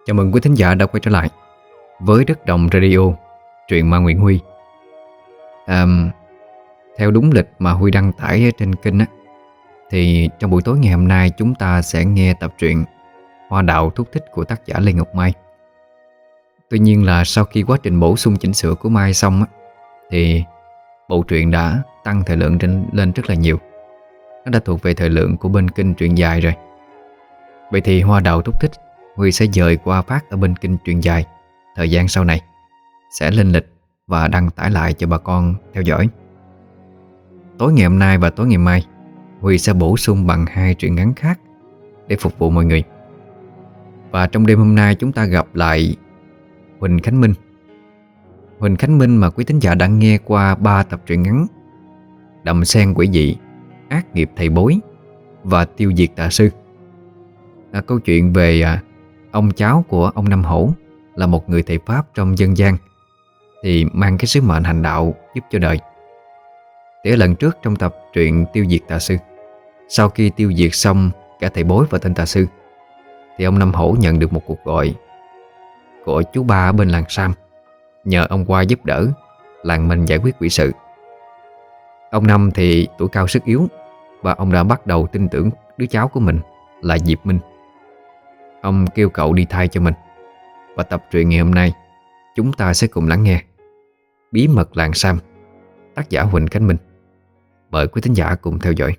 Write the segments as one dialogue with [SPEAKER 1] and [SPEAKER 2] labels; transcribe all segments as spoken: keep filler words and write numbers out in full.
[SPEAKER 1] Chào mừng quý thính giả đã quay trở lại với Đất Đồng Radio, truyện ma Nguyễn Huy. à, Theo đúng lịch mà Huy đăng tải ở trên kênh á, thì trong buổi tối ngày hôm nay chúng ta sẽ nghe tập truyện Hoa Đào Thúc Thích của tác giả Lê Ngọc Mai. Tuy nhiên là sau khi quá trình bổ sung chỉnh sửa của Mai xong á, thì bộ truyện đã tăng thời lượng trên, lên rất là nhiều. Nó đã thuộc về thời lượng của bên kênh truyện dài rồi. Vậy thì Hoa Đào Thúc Thích Huy sẽ dời qua phát ở bên kênh truyện dài. Thời gian sau này sẽ lên lịch và đăng tải lại cho bà con theo dõi. Tối ngày hôm nay và tối ngày mai Huy sẽ bổ sung bằng hai truyện ngắn khác để phục vụ mọi người. Và trong đêm hôm nay chúng ta gặp lại Huỳnh Khánh Minh. Huỳnh Khánh Minh mà quý thính giả đã nghe qua ba tập truyện ngắn Đầm Sen Quỷ Dị, Ác Nghiệp Thầy Bối và Tiêu Diệt Tà Sư. Là câu chuyện về à, ông cháu của ông Năm Hổ là một người thầy Pháp trong dân gian, thì mang cái sứ mệnh hành đạo giúp cho đời. Thì ở lần trước trong tập truyện Tiêu Diệt Tà Sư, sau khi tiêu diệt xong cả thầy bối và tên tà sư, thì ông Năm Hổ nhận được một cuộc gọi của chú ba ở bên làng Sam, nhờ ông qua giúp đỡ làng mình giải quyết quỷ sự. Ông Năm thì tuổi cao sức yếu, và ông đã bắt đầu tin tưởng đứa cháu của mình là Diệp Minh. Ông kêu cậu đi thay cho mình. Và tập truyện ngày hôm nay chúng ta sẽ cùng lắng nghe Bí Mật Làng Sam, tác giả Huỳnh Khánh Minh. Mời quý thính giả cùng theo dõi.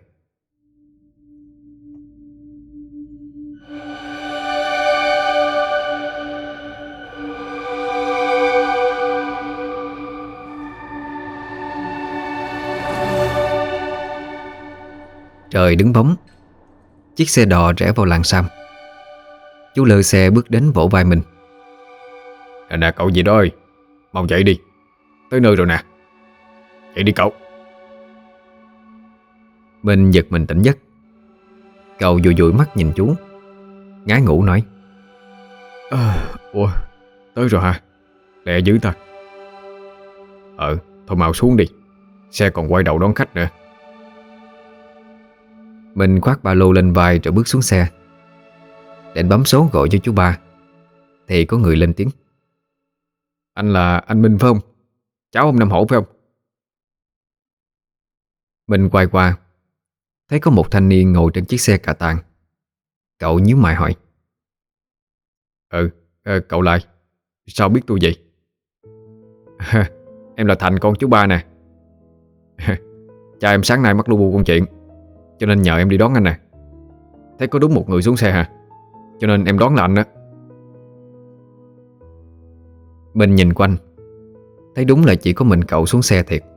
[SPEAKER 1] Trời đứng bóng, chiếc xe đò rẽ vào làng Sam. Chú lơ xe bước đến vỗ vai mình.
[SPEAKER 2] Nè nè cậu gì đó ơi, mau dậy đi, tới nơi rồi nè. Dậy đi cậu.
[SPEAKER 1] Mình giật mình tỉnh giấc. Cậu dụi dụi mắt nhìn chú, ngái ngủ nói:
[SPEAKER 2] à, Ủa, tới rồi hả? Lẹ dữ ta. Ờ, thôi mau xuống đi, xe còn quay đầu đón khách nữa.
[SPEAKER 1] Mình khoác ba lô lên vai rồi bước xuống xe. Định bấm số gọi cho chú ba, thì có người lên tiếng:
[SPEAKER 2] Anh là anh Minh phải không? Cháu ông Năm Hổ phải không?
[SPEAKER 1] Mình quay qua, thấy có một thanh niên ngồi trên chiếc xe cà tàng. Cậu nhíu mày hỏi:
[SPEAKER 2] Ừ, cậu lại, sao biết tôi vậy? Em là Thành, con chú ba nè. Cha em sáng nay mắc lu bu công chuyện, cho nên nhờ em đi đón anh nè. Thấy có đúng một người xuống xe hả? Cho nên em đoán là anh đó.
[SPEAKER 1] Mình nhìn quanh, thấy đúng là chỉ có mình cậu xuống xe thiệt.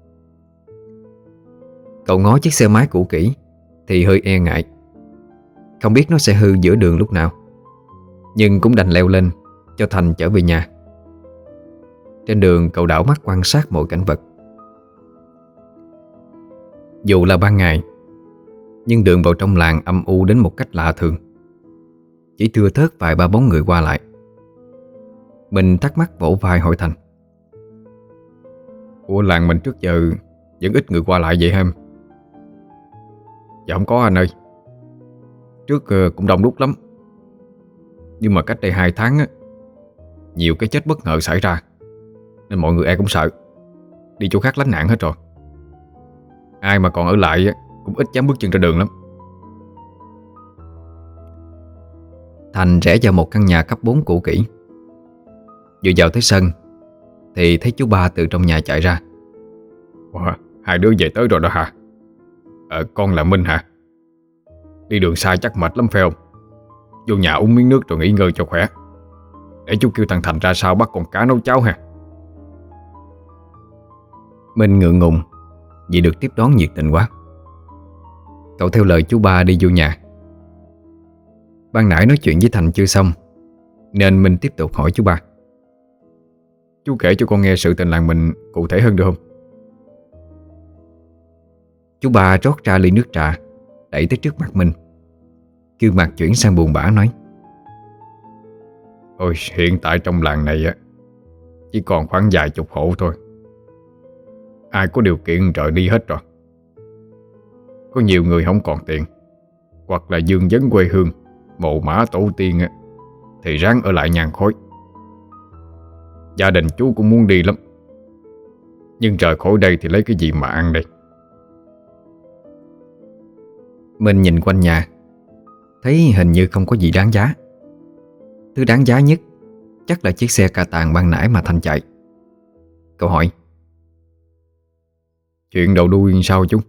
[SPEAKER 1] Cậu ngó chiếc xe máy cũ kỹ thì hơi e ngại, không biết nó sẽ hư giữa đường lúc nào, nhưng cũng đành leo lên cho Thành trở về nhà. Trên đường cậu đảo mắt quan sát mọi cảnh vật. Dù là ban ngày, nhưng đường vào trong làng âm u đến một cách lạ thường, chỉ thưa thớt vài ba bóng người qua lại. Mình thắc mắc vỗ vai hỏi Thành:
[SPEAKER 2] Ủa, làng mình trước giờ vẫn ít người qua lại vậy hả em? Dạ không có anh ơi. Trước cũng đông đúc lắm, nhưng mà cách đây hai tháng á, nhiều cái chết bất ngờ xảy ra, nên mọi người ai cũng sợ, đi chỗ khác lánh nạn hết rồi. Ai mà còn ở lại cũng ít dám bước chân ra đường lắm.
[SPEAKER 1] Thành rẽ vào một căn nhà cấp bốn cũ kỹ. Vừa vào tới sân thì thấy chú ba từ trong nhà chạy ra.
[SPEAKER 2] Wow, hai đứa về tới rồi đó hả? Ờ, con là Minh hả? Đi đường xa chắc mệt lắm phải không? Vô nhà uống miếng nước rồi nghỉ ngơi cho khỏe, để chú kêu thằng Thành ra sau bắt con cá nấu cháo ha.
[SPEAKER 1] Minh ngượng ngùng vì được tiếp đón nhiệt tình quá. Cậu theo lời chú ba đi vô nhà. Ban nãy nói chuyện với Thành chưa xong, nên Minh tiếp tục hỏi chú ba:
[SPEAKER 2] Chú kể cho con nghe sự tình làng mình cụ thể hơn được không?
[SPEAKER 1] Chú ba rót ra ly nước trà, đẩy tới trước mặt mình, gương mặt chuyển sang buồn bã nói:
[SPEAKER 2] Ôi, hiện tại trong làng này á, chỉ còn khoảng vài chục hộ thôi. Ai có điều kiện rời đi hết rồi. Có nhiều người không còn tiền, hoặc là dương vấn quê hương, mồ mả tổ tiên á, thì ráng ở lại nhàn khói. Gia đình chú cũng muốn đi lắm, nhưng rời khỏi đây thì lấy cái gì mà ăn đây?
[SPEAKER 1] Mình nhìn quanh nhà, thấy hình như không có gì đáng giá. Thứ đáng giá nhất chắc là chiếc xe cà tàng ban nãy mà Thanh chạy. Cậu hỏi:
[SPEAKER 2] Chuyện đầu đuôi sao chú?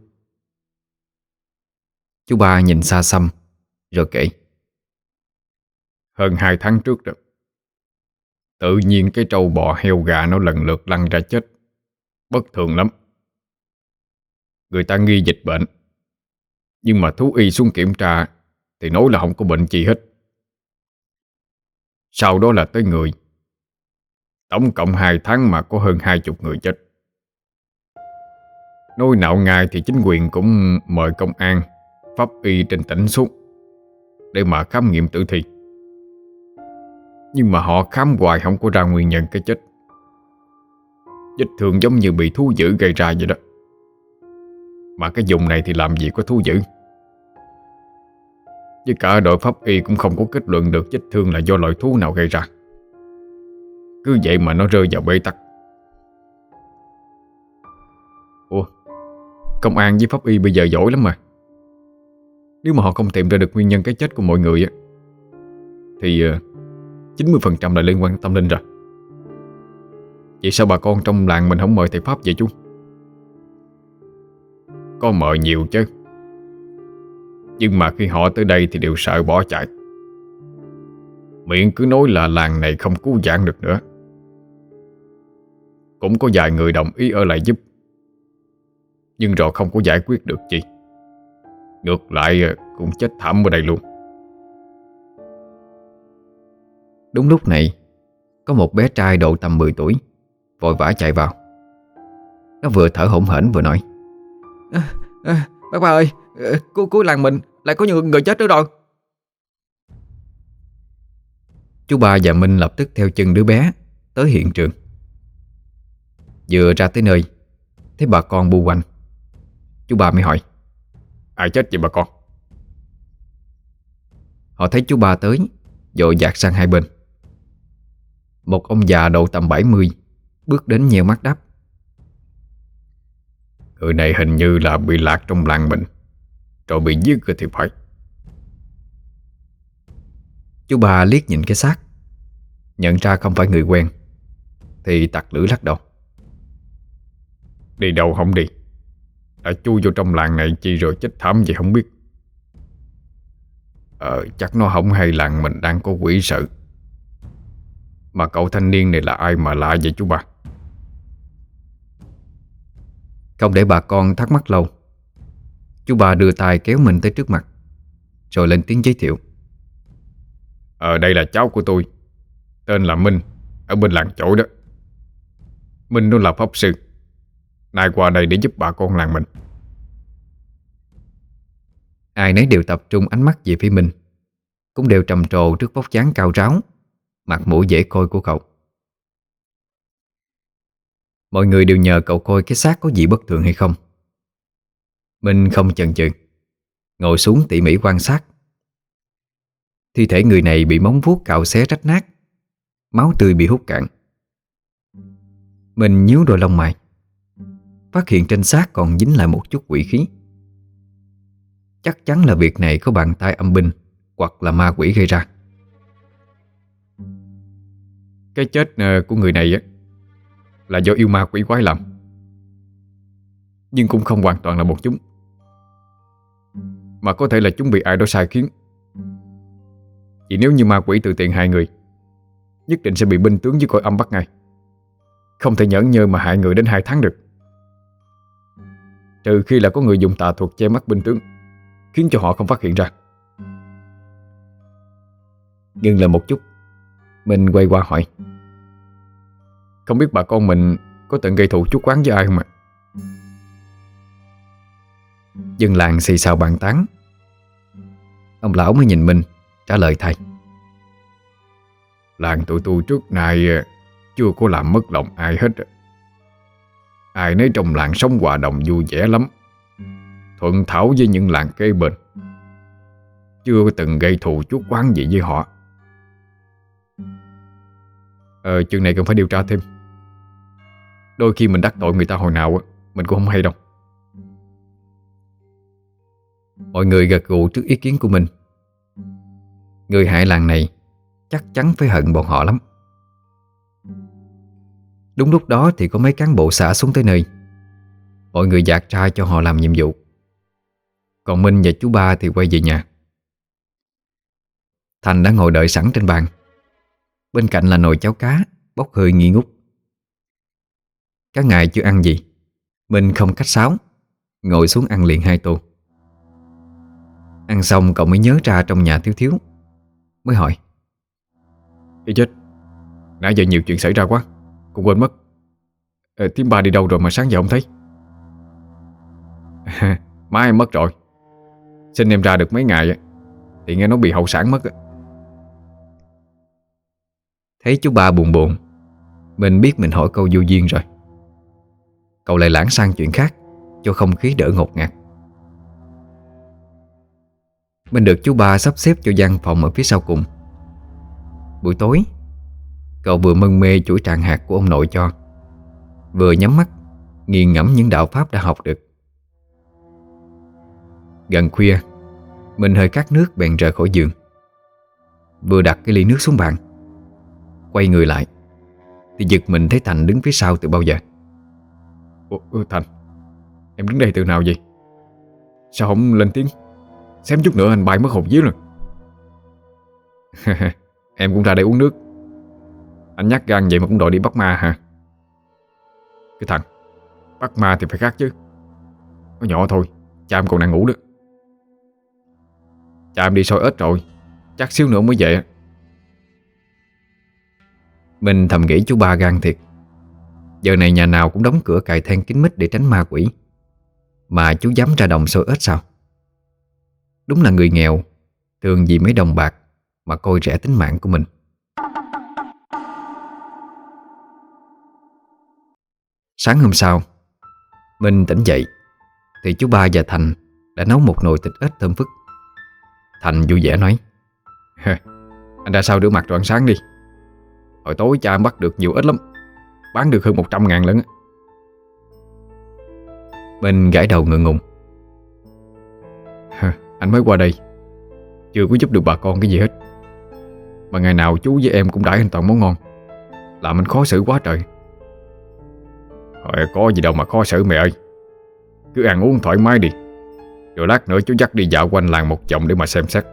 [SPEAKER 1] Chú ba nhìn xa xăm rồi kể:
[SPEAKER 2] Hơn hai tháng trước rồi, tự nhiên cái trâu bò heo gà nó lần lượt lăn ra chết, bất thường lắm. Người ta nghi dịch bệnh, nhưng mà thú y xuống kiểm tra thì nói là không có bệnh gì hết. Sau đó là tới người. Tổng cộng hai tháng mà có hơn hai chục người chết. Nói nạo ngay thì chính quyền cũng mời công an, pháp y trên tỉnh xuống để mà khám nghiệm tử thi. Nhưng mà họ khám hoài không có ra nguyên nhân cái chết. Vết thương giống như bị thú dữ gây ra vậy đó. Mà cái vùng này thì làm gì có thú dữ. Với cả đội pháp y cũng không có kết luận được vết thương là do loại thú nào gây ra. Cứ vậy mà nó rơi vào bế tắc. Ủa, công an với pháp y bây giờ giỏi lắm mà. Nếu mà họ không tìm ra được nguyên nhân cái chết của mọi người á, thì chín mươi phần trăm là liên quan đến tâm linh rồi. Vậy sao bà con trong làng mình không mời thầy pháp vậy chú? Có mời nhiều chứ, nhưng mà khi họ tới đây thì đều sợ bỏ chạy. Miệng cứ nói là làng này không cứu vãn được nữa. Cũng có vài người đồng ý ở lại giúp, nhưng rồi không có giải quyết được gì. Ngược lại cũng chết thảm ở đây luôn.
[SPEAKER 1] Đúng lúc này, có một bé trai độ tầm mười tuổi vội vã chạy vào. Nó vừa thở hổn hển vừa nói: à, à, Bác ba ơi, cuối, cuối làng mình lại có nhiều người chết nữa rồi. Chú ba và Minh lập tức theo chân đứa bé tới hiện trường. Vừa ra tới nơi, thấy bà con bu quanh, chú ba mới hỏi:
[SPEAKER 2] Ai chết vậy bà con?
[SPEAKER 1] Họ thấy chú ba tới, vội dạt sang hai bên. Một ông già độ tầm bảy mươi bước đến nheo mắt đáp:
[SPEAKER 2] Người này hình như là bị lạc trong làng mình, rồi bị giết rồi thì phải.
[SPEAKER 1] Chú ba liếc nhìn cái xác, nhận ra không phải người quen, thì tặc lưỡi lắc đầu:
[SPEAKER 2] Đi đâu không đi, đã chui vô trong làng này chi rồi chết thảm gì không biết. Ờ chắc nó không hay làng mình đang có quỷ sự. Mà cậu thanh niên này là ai mà lạ vậy chú ba?
[SPEAKER 1] Không để bà con thắc mắc lâu, chú ba đưa tay kéo mình tới trước mặt, rồi lên tiếng giới thiệu:
[SPEAKER 2] Ờ đây là cháu của tôi, tên là Minh, ở bên làng chỗ đó. Minh nó là pháp sư, nay qua đây để giúp bà con làng mình.
[SPEAKER 1] Ai nấy đều tập trung ánh mắt về phía mình, cũng đều trầm trồ trước vóc dáng cao ráo, mặt mũi dễ coi của cậu. Mọi người đều nhờ cậu coi cái xác có gì bất thường hay không. Minh không chần chừ, ngồi xuống tỉ mỉ quan sát. Thi thể người này bị móng vuốt cạo xé rách nát, máu tươi bị hút cạn. Mình nhíu đôi lông mày, phát hiện trên xác còn dính lại một chút quỷ khí. Chắc chắn là việc này có bàn tay âm binh hoặc là ma quỷ gây ra.
[SPEAKER 2] Cái chết của người này á là do yêu ma quỷ quái làm, nhưng cũng không hoàn toàn là một chúng, mà có thể là chúng bị ai đó sai khiến. Vì nếu như ma quỷ tự tiện hại người, nhất định sẽ bị binh tướng với coi âm bắt ngay. Không thể nhẫn nhơ mà hại người đến hai tháng được. Trừ khi là có người dùng tà thuật che mắt binh tướng, khiến cho họ không phát hiện ra.
[SPEAKER 1] Ngừng lại một chút, mình quay qua hỏi:
[SPEAKER 2] Không biết bà con mình có từng gây thù chuốc oán với ai không ạ?
[SPEAKER 1] Dân làng xì xào bàn tán. Ông lão mới nhìn mình trả lời thay:
[SPEAKER 2] Làng tụi tôi trước nay chưa có làm mất lòng ai hết. Ai nấy trong làng sống hòa đồng vui vẻ lắm, thuận thảo với những làng kế bên, chưa từng gây thù chuốc oán gì với họ. Ờ, chuyện này cần phải điều tra thêm. Đôi khi mình đắc tội người ta hồi nào á, mình cũng không hay đâu.
[SPEAKER 1] Mọi người gật gù trước ý kiến của mình. Người hại làng này chắc chắn phải hận bọn họ lắm. Đúng lúc đó thì có mấy cán bộ xã xuống tới nơi. Mọi người dạt ra cho họ làm nhiệm vụ. Còn Minh và chú Ba thì quay về nhà. Thành đã ngồi đợi sẵn trên bàn. Bên cạnh là nồi cháo cá bốc hơi nghi ngút. Các ngày chưa ăn gì, Minh không khách sáo, ngồi xuống ăn liền hai tô. Ăn xong cậu mới nhớ ra trong nhà thiếu thiếu, mới hỏi:
[SPEAKER 2] Ê chết, nãy giờ nhiều chuyện xảy ra quá, cũng quên mất. ờ, Thím Ba đi đâu rồi mà sáng giờ không thấy? Má em mất rồi. Xin em ra được mấy ngày á, thì nghe nó bị hậu sản mất á.
[SPEAKER 1] Thấy chú Ba buồn buồn, mình biết mình hỏi câu vô duyên rồi. Cậu lại lảng sang chuyện khác cho không khí đỡ ngột ngạt. Mình được chú Ba sắp xếp cho gian phòng ở phía sau cùng. Buổi tối, cậu vừa mân mê chuỗi trạng hạt của ông nội cho, vừa nhắm mắt nghiền ngẫm những đạo pháp đã học được. Gần khuya, mình hơi khát nước bèn rời khỏi giường. Vừa đặt cái ly nước xuống bàn, quay người lại thì giật mình thấy Thành đứng phía sau từ bao giờ.
[SPEAKER 2] Ủa, Thành, em đứng đây từ nào vậy? Sao không lên tiếng? Xém chút nữa anh bay mất hồn vía rồi. Em cũng ra đây uống nước. Anh nhắc gan vậy mà cũng đòi đi bắt ma hả? Cái thằng bắt ma thì phải khác chứ. Nó nhỏ thôi, cha em còn đang ngủ đó. Cha em đi soi ếch rồi, chắc xíu nữa mới về.
[SPEAKER 1] Mình thầm nghĩ chú Ba gan thiệt. Giờ này nhà nào cũng đóng cửa cài then kín mít để tránh ma quỷ, mà chú dám ra đồng soi ếch sao? Đúng là người nghèo thường vì mấy đồng bạc mà coi rẻ tính mạng của mình. Sáng hôm sau, mình tỉnh dậy thì chú Ba và Thành đã nấu một nồi thịt ếch thơm phức. Thành vui vẻ nói:
[SPEAKER 2] Anh ra sau rửa mặt rồi ăn sáng đi. Hồi tối cha em bắt được nhiều ếch lắm, bán được hơn một trăm ngàn lận á.
[SPEAKER 1] Mình gãi đầu ngượng ngùng:
[SPEAKER 2] Anh mới qua đây, chưa có giúp được bà con cái gì hết, mà ngày nào chú với em cũng đãi anh toàn món ngon, làm anh khó xử quá trời. Thôi có gì đâu mà khó xử mẹ ơi. Cứ ăn uống thoải mái đi, rồi lát nữa chú dắt đi dạo quanh làng một vòng để mà xem xét.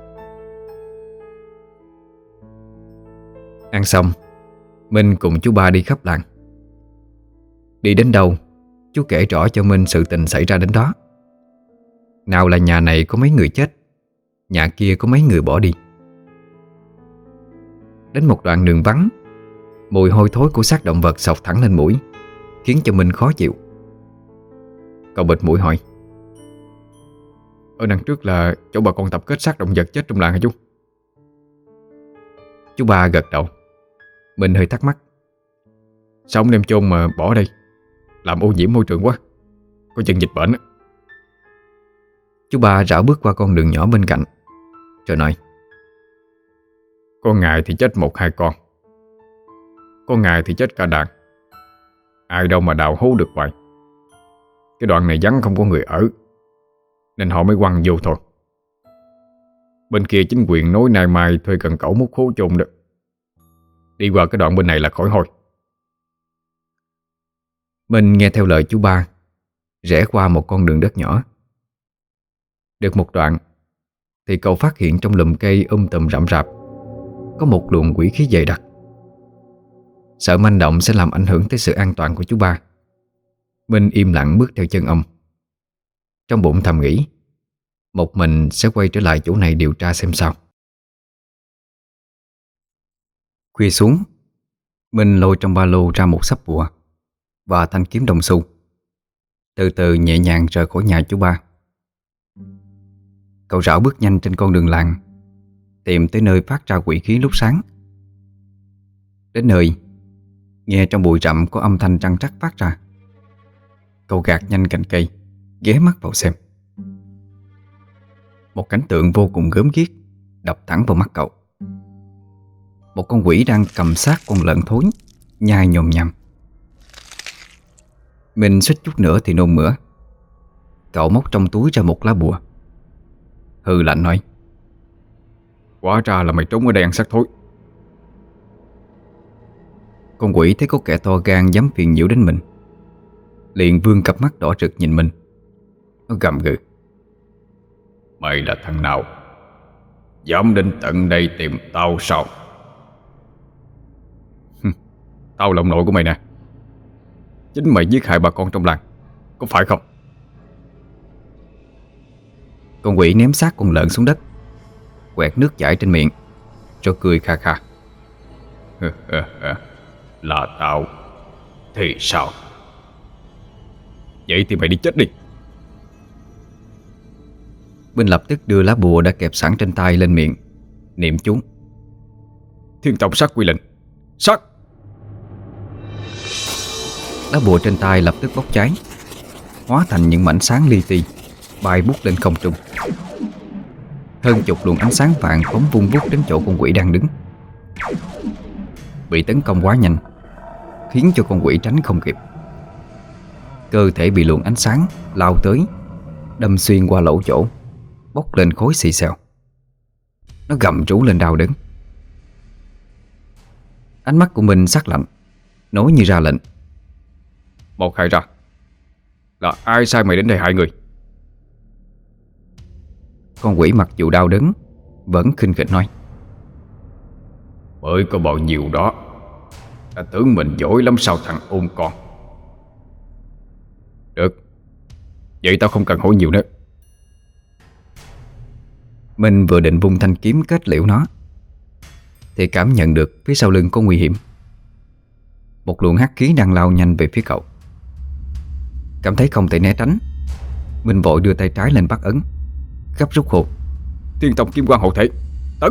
[SPEAKER 1] Ăn xong, Minh cùng chú Ba đi khắp làng. Đi đến đâu, chú kể rõ cho Minh sự tình xảy ra đến đó. Nào là nhà này có mấy người chết, nhà kia có mấy người bỏ đi. Đến một đoạn đường vắng, mùi hôi thối của xác động vật xộc thẳng lên mũi, khiến cho Minh khó chịu. Cậu bịt mũi hỏi:
[SPEAKER 2] Ở đằng trước là chỗ bà con tập kết xác động vật chết trong làng hả chú?
[SPEAKER 1] Chú Ba gật đầu. Mình hơi thắc mắc:
[SPEAKER 2] Sao ông đem chôn mà bỏ đây? Làm ô nhiễm môi trường quá, có chừng dịch bệnh á.
[SPEAKER 1] Chú Ba rảo bước qua con đường nhỏ bên cạnh, rồi nói:
[SPEAKER 2] Có ngày thì chết một hai con, có ngày thì chết cả đàn. Ai đâu mà đào hố được vậy. Cái đoạn này vắng không có người ở, nên họ mới quăng vô thôi. Bên kia chính quyền nói nay mai thuê cần cẩu múc hố chôn đó. Đi qua cái đoạn bên này là khỏi hôi.
[SPEAKER 1] Mình nghe theo lời chú Ba, rẽ qua một con đường đất nhỏ. Được một đoạn thì cậu phát hiện trong lùm cây um tùm rậm rạp có một luồng quỷ khí dày đặc. Sợ manh động sẽ làm ảnh hưởng tới sự an toàn của chú Ba, Minh im lặng bước theo chân ông. Trong bụng thầm nghĩ một mình sẽ quay trở lại chỗ này điều tra xem sao. Khuya xuống, Minh lôi trong ba lô ra một sấp bùa và thanh kiếm đồng xu, từ từ nhẹ nhàng rời khỏi nhà chú Ba. Cậu rảo bước nhanh trên con đường làng, tìm tới nơi phát ra quỷ khí lúc sáng. Đến nơi, nghe trong bụi rậm có âm thanh trăng trắc phát ra. Cậu gạt nhanh cành cây, ghé mắt vào xem. Một cảnh tượng vô cùng gớm ghiếc đập thẳng vào mắt cậu. Một con quỷ đang cầm xác con lợn thối nhai nhồm nhằm. Mình suýt chút nữa thì nôn mửa. Cậu móc trong túi ra một lá bùa, hừ lạnh nói:
[SPEAKER 2] Hóa ra là mày trốn ở đây ăn xác thối.
[SPEAKER 1] Con quỷ thấy có kẻ to gan dám phiền nhiễu đến mình, liền vươn cặp mắt đỏ rực nhìn mình. Nó gầm gừ:
[SPEAKER 2] Mày là thằng nào dám đến tận đây tìm tao sao? Tao là ông nội của mày nè. Chính mày giết hại bà con trong làng, có phải không?
[SPEAKER 1] Con quỷ ném xác con lợn xuống đất, quẹt nước chảy trên miệng, rồi cười kha kha:
[SPEAKER 2] Là tao thì sao? Vậy thì mày đi chết đi.
[SPEAKER 1] Minh lập tức đưa lá bùa đã kẹp sẵn trên tay lên miệng, niệm chú:
[SPEAKER 2] Thiên tông sát quy lệnh, sát!
[SPEAKER 1] Lá bùa trên tay lập tức bốc cháy, hóa thành những mảnh sáng li ti bay bút lên không trung. Hơn chục luồng ánh sáng vàng phóng vung vút đến chỗ con quỷ đang đứng. Bị tấn công quá nhanh, khiến cho con quỷ tránh không kịp. Cơ thể bị luồng ánh sáng lao tới, đâm xuyên qua lỗ chỗ, bốc lên khối xì xèo. Nó gầm rú lên đau đớn. Ánh mắt của mình sắc lạnh, nói như ra lệnh:
[SPEAKER 2] Một hai ra, là ai sai mày đến đây hại người?
[SPEAKER 1] Con quỷ mặc dù đau đớn vẫn khinh khỉnh nói:
[SPEAKER 2] Bởi có bao nhiêu đó đã tưởng mình giỏi lắm sao thằng ôn con. Được, vậy tao không cần hỏi nhiều nữa.
[SPEAKER 1] Mình vừa định vung thanh kiếm kết liễu nó, thì cảm nhận được phía sau lưng có nguy hiểm. Một luồng hắc khí đang lao nhanh về phía cậu. Cảm thấy không thể né tránh, mình vội đưa tay trái lên bắt ấn, gấp rút hồn:
[SPEAKER 2] Thiên tông kim quang hộ thể, tấn!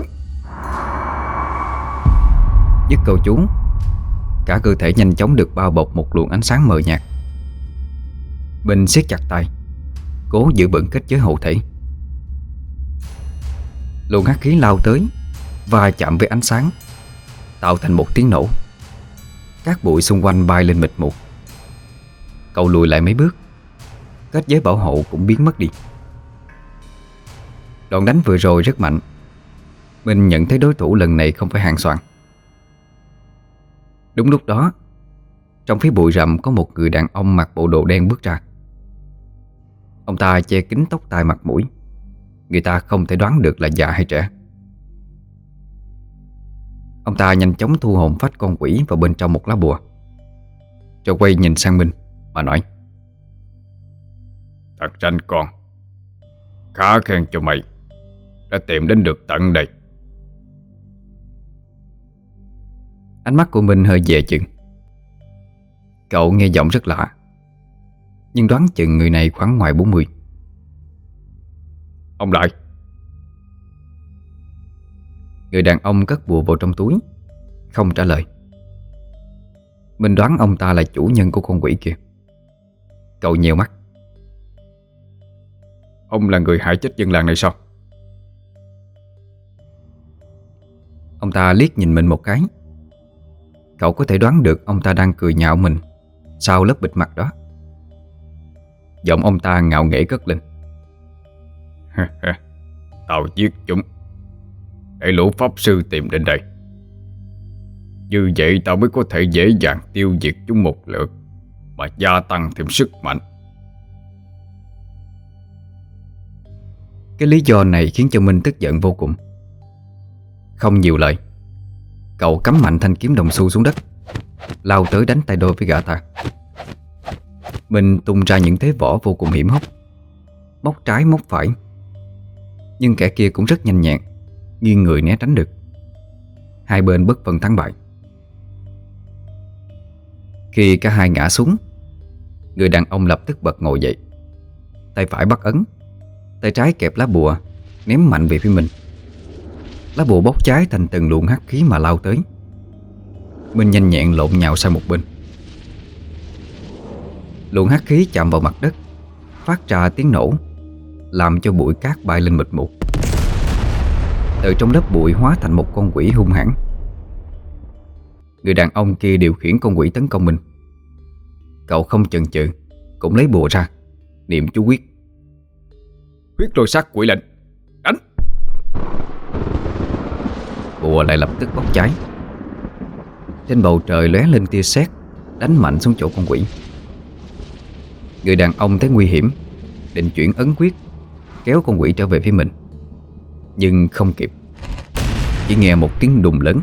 [SPEAKER 1] Dứt câu chú, cả cơ thể nhanh chóng được bao bọc một luồng ánh sáng mờ nhạt. Mình siết chặt tay, cố giữ vững kết giới hộ thể. Luồng hắc khí lao tới, va chạm với ánh sáng, tạo thành một tiếng nổ. Các bụi xung quanh bay lên mịt mù. Cậu lùi lại mấy bước, kết giới bảo hộ cũng biến mất đi. Đòn đánh vừa rồi rất mạnh. Mình nhận thấy đối thủ lần này không phải Hàng Soạn. Đúng lúc đó, trong phía bụi rậm có một người đàn ông mặc bộ đồ đen bước ra. Ông ta che kín tóc tai mặt mũi, người ta không thể đoán được là già hay trẻ. Ông ta nhanh chóng thu hồn phách con quỷ vào bên trong một lá bùa, rồi quay nhìn sang Minh mà nói:
[SPEAKER 2] Thật ranh con, khá khen cho mày đã tìm đến được tận đây.
[SPEAKER 1] Ánh mắt của Minh hơi dè chừng. Cậu nghe giọng rất lạ, nhưng đoán chừng người này khoảng ngoài bốn mươi.
[SPEAKER 2] Ông lại.
[SPEAKER 1] Người đàn ông cất bùa vào trong túi, không trả lời. Mình đoán ông ta là chủ nhân của con quỷ kia. Cậu nheo mắt:
[SPEAKER 2] Ông là người hại chết dân làng này sao?
[SPEAKER 1] Ông ta liếc nhìn mình một cái. Cậu có thể đoán được ông ta đang cười nhạo mình sau lớp bịt mặt đó. Giọng ông ta ngạo nghễ cất lên:
[SPEAKER 2] Tao giết chúng để lũ pháp sư tìm đến đây. Như vậy tao mới có thể dễ dàng tiêu diệt chúng một lượt, mà gia tăng thêm sức mạnh.
[SPEAKER 1] Cái lý do này khiến cho Minh tức giận vô cùng. Không nhiều lời, cậu cắm mạnh thanh kiếm đồng xu xuống đất, lao tới đánh tay đôi với gã ta. Minh tung ra những thế võ vô cùng hiểm hóc, móc trái móc phải, nhưng kẻ kia cũng rất nhanh nhẹn, nghiêng người né tránh được. Hai bên bất phân thắng bại. Khi cả hai ngã xuống, người đàn ông lập tức bật ngồi dậy, tay phải bắt ấn, tay trái kẹp lá bùa ném mạnh về phía mình. Lá bùa bốc cháy thành từng luồng hắc khí mà lao tới. Minh nhanh nhẹn lộn nhào sang một bên. Luồng hắc khí chạm vào mặt đất, phát ra tiếng nổ, làm cho bụi cát bay lên mịt mù. Từ trong lớp bụi hóa thành một con quỷ hung hãn. Người đàn ông kia điều khiển con quỷ tấn công mình. Cậu không chần chừ, cũng lấy bùa ra, niệm chú quyết.
[SPEAKER 2] Huyết lôi sát quỷ lệnh, đánh!
[SPEAKER 1] Bùa lại lập tức bốc cháy. Trên bầu trời lóe lên tia sét, đánh mạnh xuống chỗ con quỷ. Người đàn ông thấy nguy hiểm, định chuyển ấn quyết kéo con quỷ trở về phía mình, nhưng không kịp. Chỉ nghe một tiếng đùng lớn.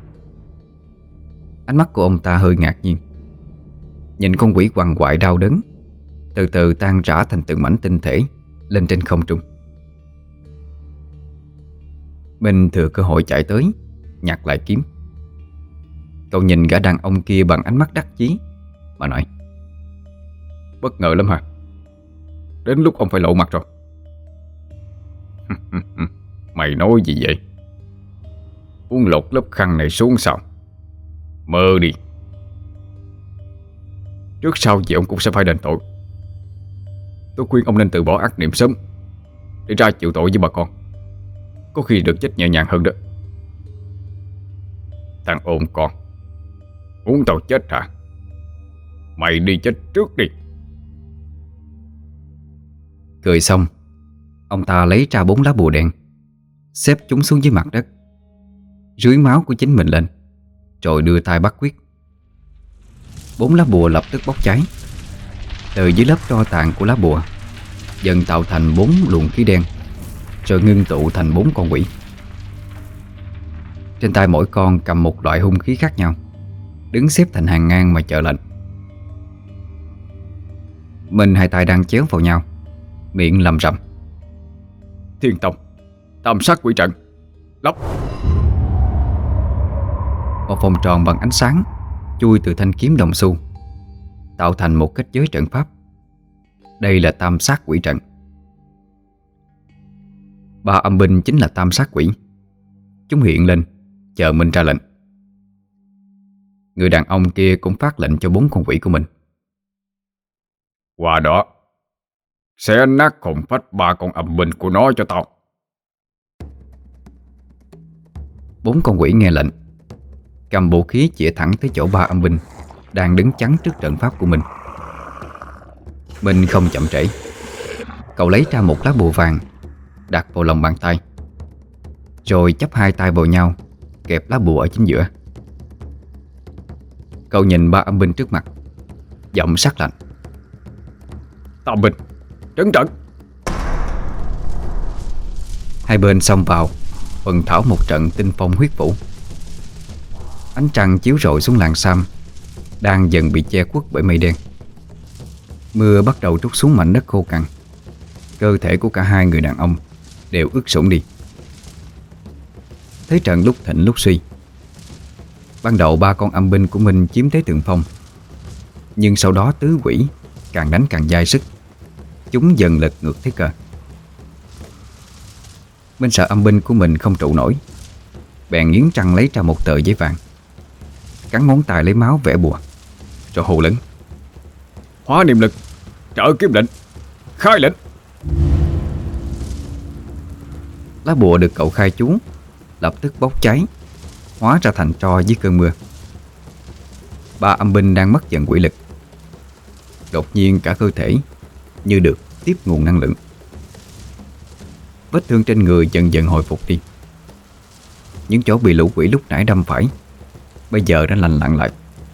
[SPEAKER 1] Ánh mắt của ông ta hơi ngạc nhiên, nhìn con quỷ quằn quại đau đớn từ từ tan rã thành từng mảnh tinh thể lên trên không trung. Mình thừa cơ hội chạy tới, nhặt lại kiếm. Cậu nhìn gã đàn ông kia bằng ánh mắt đắc chí mà nói:
[SPEAKER 2] Bất ngờ lắm hả? Đến lúc ông phải lộ mặt rồi. Mày nói gì vậy? Muốn lột lớp khăn này xuống sao? Mơ đi. Trước sau gì ông cũng sẽ phải đền tội. Tôi khuyên ông nên từ bỏ ác niệm sớm, để ra chịu tội với bà con. Có khi được chết nhẹ nhàng hơn đó. Thằng ôn con, muốn tao chết hả? Mày đi chết trước đi.
[SPEAKER 1] Cười xong, ông ta lấy ra bốn lá bùa đen, xếp chúng xuống dưới mặt đất, rưới máu của chính mình lên, rồi đưa tay bắt quyết. Bốn lá bùa lập tức bốc cháy. Từ dưới lớp tro tàn của lá bùa dần tạo thành bốn luồng khí đen, rồi ngưng tụ thành bốn con quỷ. Trên tay mỗi con cầm một loại hung khí khác nhau, đứng xếp thành hàng ngang mà chờ lệnh. Mình hai tay đang chéo vào nhau, miệng lầm rầm:
[SPEAKER 2] Thiên Tông, tam sát quỷ trận, lóc!
[SPEAKER 1] Một vòng tròn bằng ánh sáng chui từ thanh kiếm đồng xu, tạo thành một kết giới trận pháp. Đây là tam sát quỷ trận. Ba âm binh chính là tam sát quỷ. Chúng hiện lên chờ mình ra lệnh. Người đàn ông kia cũng phát lệnh cho bốn con quỷ của mình:
[SPEAKER 2] Qua đó, xé nát hồn phách ba con âm binh của nó cho tao.
[SPEAKER 1] Bốn con quỷ nghe lệnh, cầm vũ khí chĩa thẳng tới chỗ ba âm binh đang đứng chắn trước trận pháp của mình. Mình không chậm trễ, cậu lấy ra một lá bùa vàng, đặt vào lòng bàn tay, rồi chắp hai tay vào nhau, kẹp lá bùa ở chính giữa. Cậu nhìn ba âm binh trước mặt, giọng sắc lạnh:
[SPEAKER 2] Tam binh, trấn trận!
[SPEAKER 1] Hai bên xông vào, huần thảo một trận tinh phong huyết vũ. Ánh trăng chiếu rọi xuống làng Sam đang dần bị che khuất bởi mây đen. Mưa bắt đầu trút xuống mảnh đất khô cằn. Cơ thể của cả hai người đàn ông đều ướt sũng đi. Thế trận lúc thịnh lúc suy. Ban đầu ba con âm binh của mình chiếm thế thượng phong, nhưng sau đó tứ quỷ càng đánh càng dai sức. Chúng dần lật ngược thế cờ. Minh sợ âm binh của mình không trụ nổi, bèn nghiến răng lấy ra một tờ giấy vàng, cắn ngón tay lấy máu vẽ bùa, rồi hô lớn:
[SPEAKER 2] Hóa niệm lực, trợ kiếm lệnh, khai lệnh!
[SPEAKER 1] Lá bùa được cậu khai chú lập tức bốc cháy, hóa ra thành tro dưới cơn mưa. Ba âm binh đang mất dần quỷ lực. Đột nhiên cả cơ thể như được tiếp nguồn năng lượng. Vết thương trên người dần dần hồi phục đi. Những chỗ bị lũ quỷ lúc nãy đâm phải bây giờ đã lành lặn lại.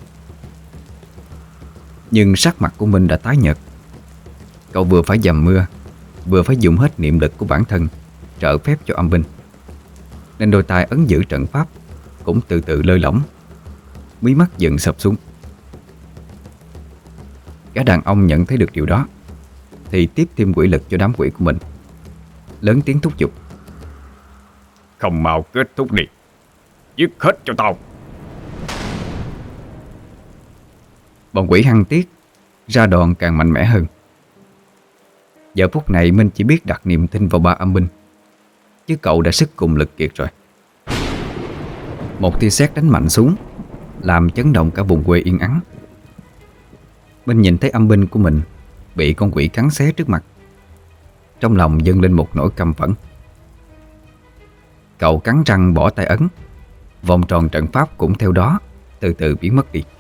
[SPEAKER 1] Nhưng sắc mặt của Minh đã tái nhợt. Cậu vừa phải dầm mưa, vừa phải dùng hết niệm lực của bản thân trợ phép cho âm binh, nên đôi tay ấn giữ trận pháp cũng từ từ lơi lỏng, mí mắt dần sập xuống. Gã đàn ông nhận thấy được điều đó thì tiếp thêm quỷ lực cho đám quỷ của mình, lớn tiếng thúc giục:
[SPEAKER 2] Không mau kết thúc đi, giết hết cho tao!
[SPEAKER 1] Bọn quỷ hăng tiết ra đòn càng mạnh mẽ hơn. Giờ phút này Minh chỉ biết đặt niềm tin vào ba âm binh, chứ cậu đã sức cùng lực kiệt rồi. Một tia sét đánh mạnh xuống, làm chấn động cả vùng quê yên ắng. Minh nhìn thấy âm binh của mình bị con quỷ cắn xé trước mặt, trong lòng dâng lên một nỗi căm phẫn. Cậu cắn răng bỏ tay ấn, vòng tròn trận pháp cũng theo đó từ từ biến mất đi.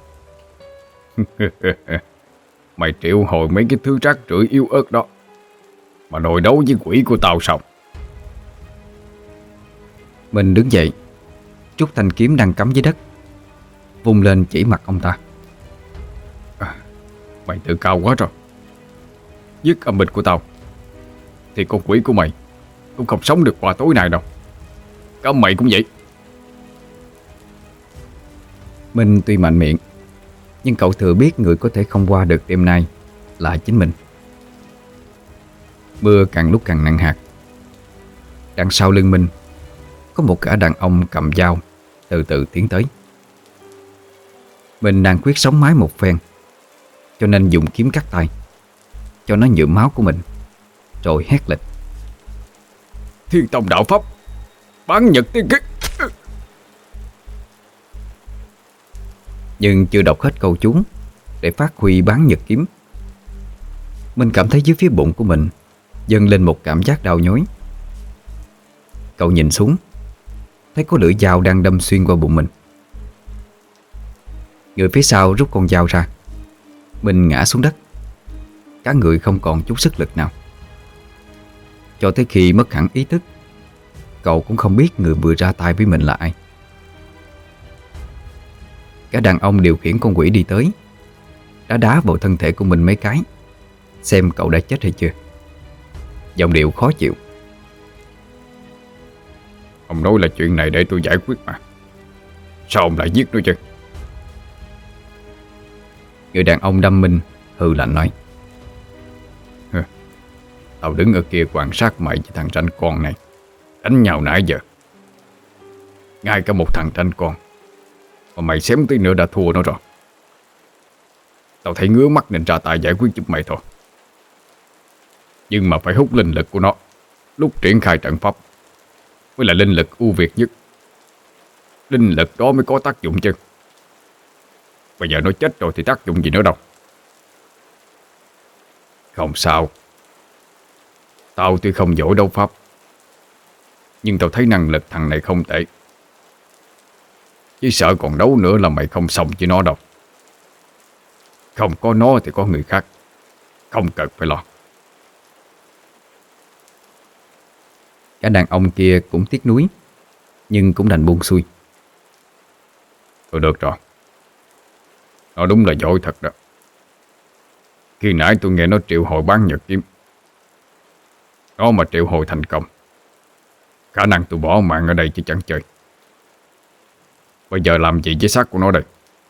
[SPEAKER 2] Mày triệu hồi mấy cái thứ rác rưởi yếu ớt đó mà đòi đấu với quỷ của tao sao?
[SPEAKER 1] Mình đứng dậy, rút thanh kiếm đang cắm dưới đất, vung lên chỉ mặt ông ta.
[SPEAKER 2] À, mày tự cao quá rồi. Giết âm binh của tao thì con quỷ của mày cũng không sống được qua tối nay đâu. Cả mày cũng vậy.
[SPEAKER 1] Mình tuy mạnh miệng, nhưng cậu thừa biết người có thể không qua được đêm nay là chính mình. Mưa càng lúc càng nặng hạt. Đằng sau lưng mình có một gã đàn ông cầm dao từ từ tiến tới. Mình đang quyết sống mái một phen, cho nên dùng kiếm cắt tay cho nó nhuộm máu của mình, rồi hét lên:
[SPEAKER 2] Thiên Tông đạo pháp, bán nhật tiên kiếp.
[SPEAKER 1] Nhưng chưa đọc hết câu chú để phát huy bán nhật kiếm, mình cảm thấy dưới phía bụng của mình dâng lên một cảm giác đau nhói. Cậu nhìn xuống, thấy có lưỡi dao đang đâm xuyên qua bụng mình. Người phía sau rút con dao ra, mình ngã xuống đất, cả người không còn chút sức lực nào. Cho tới khi mất hẳn ý thức, cậu cũng không biết người vừa ra tay với mình là ai. Cả đàn ông điều khiển con quỷ đi tới, đã đá vào thân thể của mình mấy cái, xem cậu đã chết hay chưa. Giọng điệu khó chịu:
[SPEAKER 2] Ông nói là chuyện này để tôi giải quyết mà, sao ông lại giết nó chứ?
[SPEAKER 1] Người đàn ông đâm mình hừ lạnh nói:
[SPEAKER 2] Tao đứng ở kia quan sát mày với thằng ranh con này đánh nhau nãy giờ. Ngay cả một thằng ranh con mà mày xém tí nữa đã thua nó rồi. Tao thấy ngứa mắt nên ra tay giải quyết giúp mày thôi. Nhưng mà phải hút linh lực của nó lúc triển khai trận pháp mới là linh lực ưu việt nhất. Linh lực đó mới có tác dụng chứ. Bây giờ nó chết rồi thì tác dụng gì nữa đâu. Không sao. Tao tuy không giỏi đấu pháp, nhưng tao thấy năng lực thằng này không tệ. Chỉ sợ còn đấu nữa là mày không xong với nó đâu. Không có nó thì có người khác, không cần phải lo.
[SPEAKER 1] Cả đàn ông kia cũng tiếc nuối, nhưng cũng đành buông xuôi.
[SPEAKER 2] Thôi được rồi. Nó đúng là giỏi thật đó. Khi nãy tôi nghe nó triệu hồi bán nhật kiếm. Nó mà triệu hồi thành công, khả năng tôi bỏ mạng ở đây chứ chẳng chơi. Bây giờ làm gì với xác của nó đây?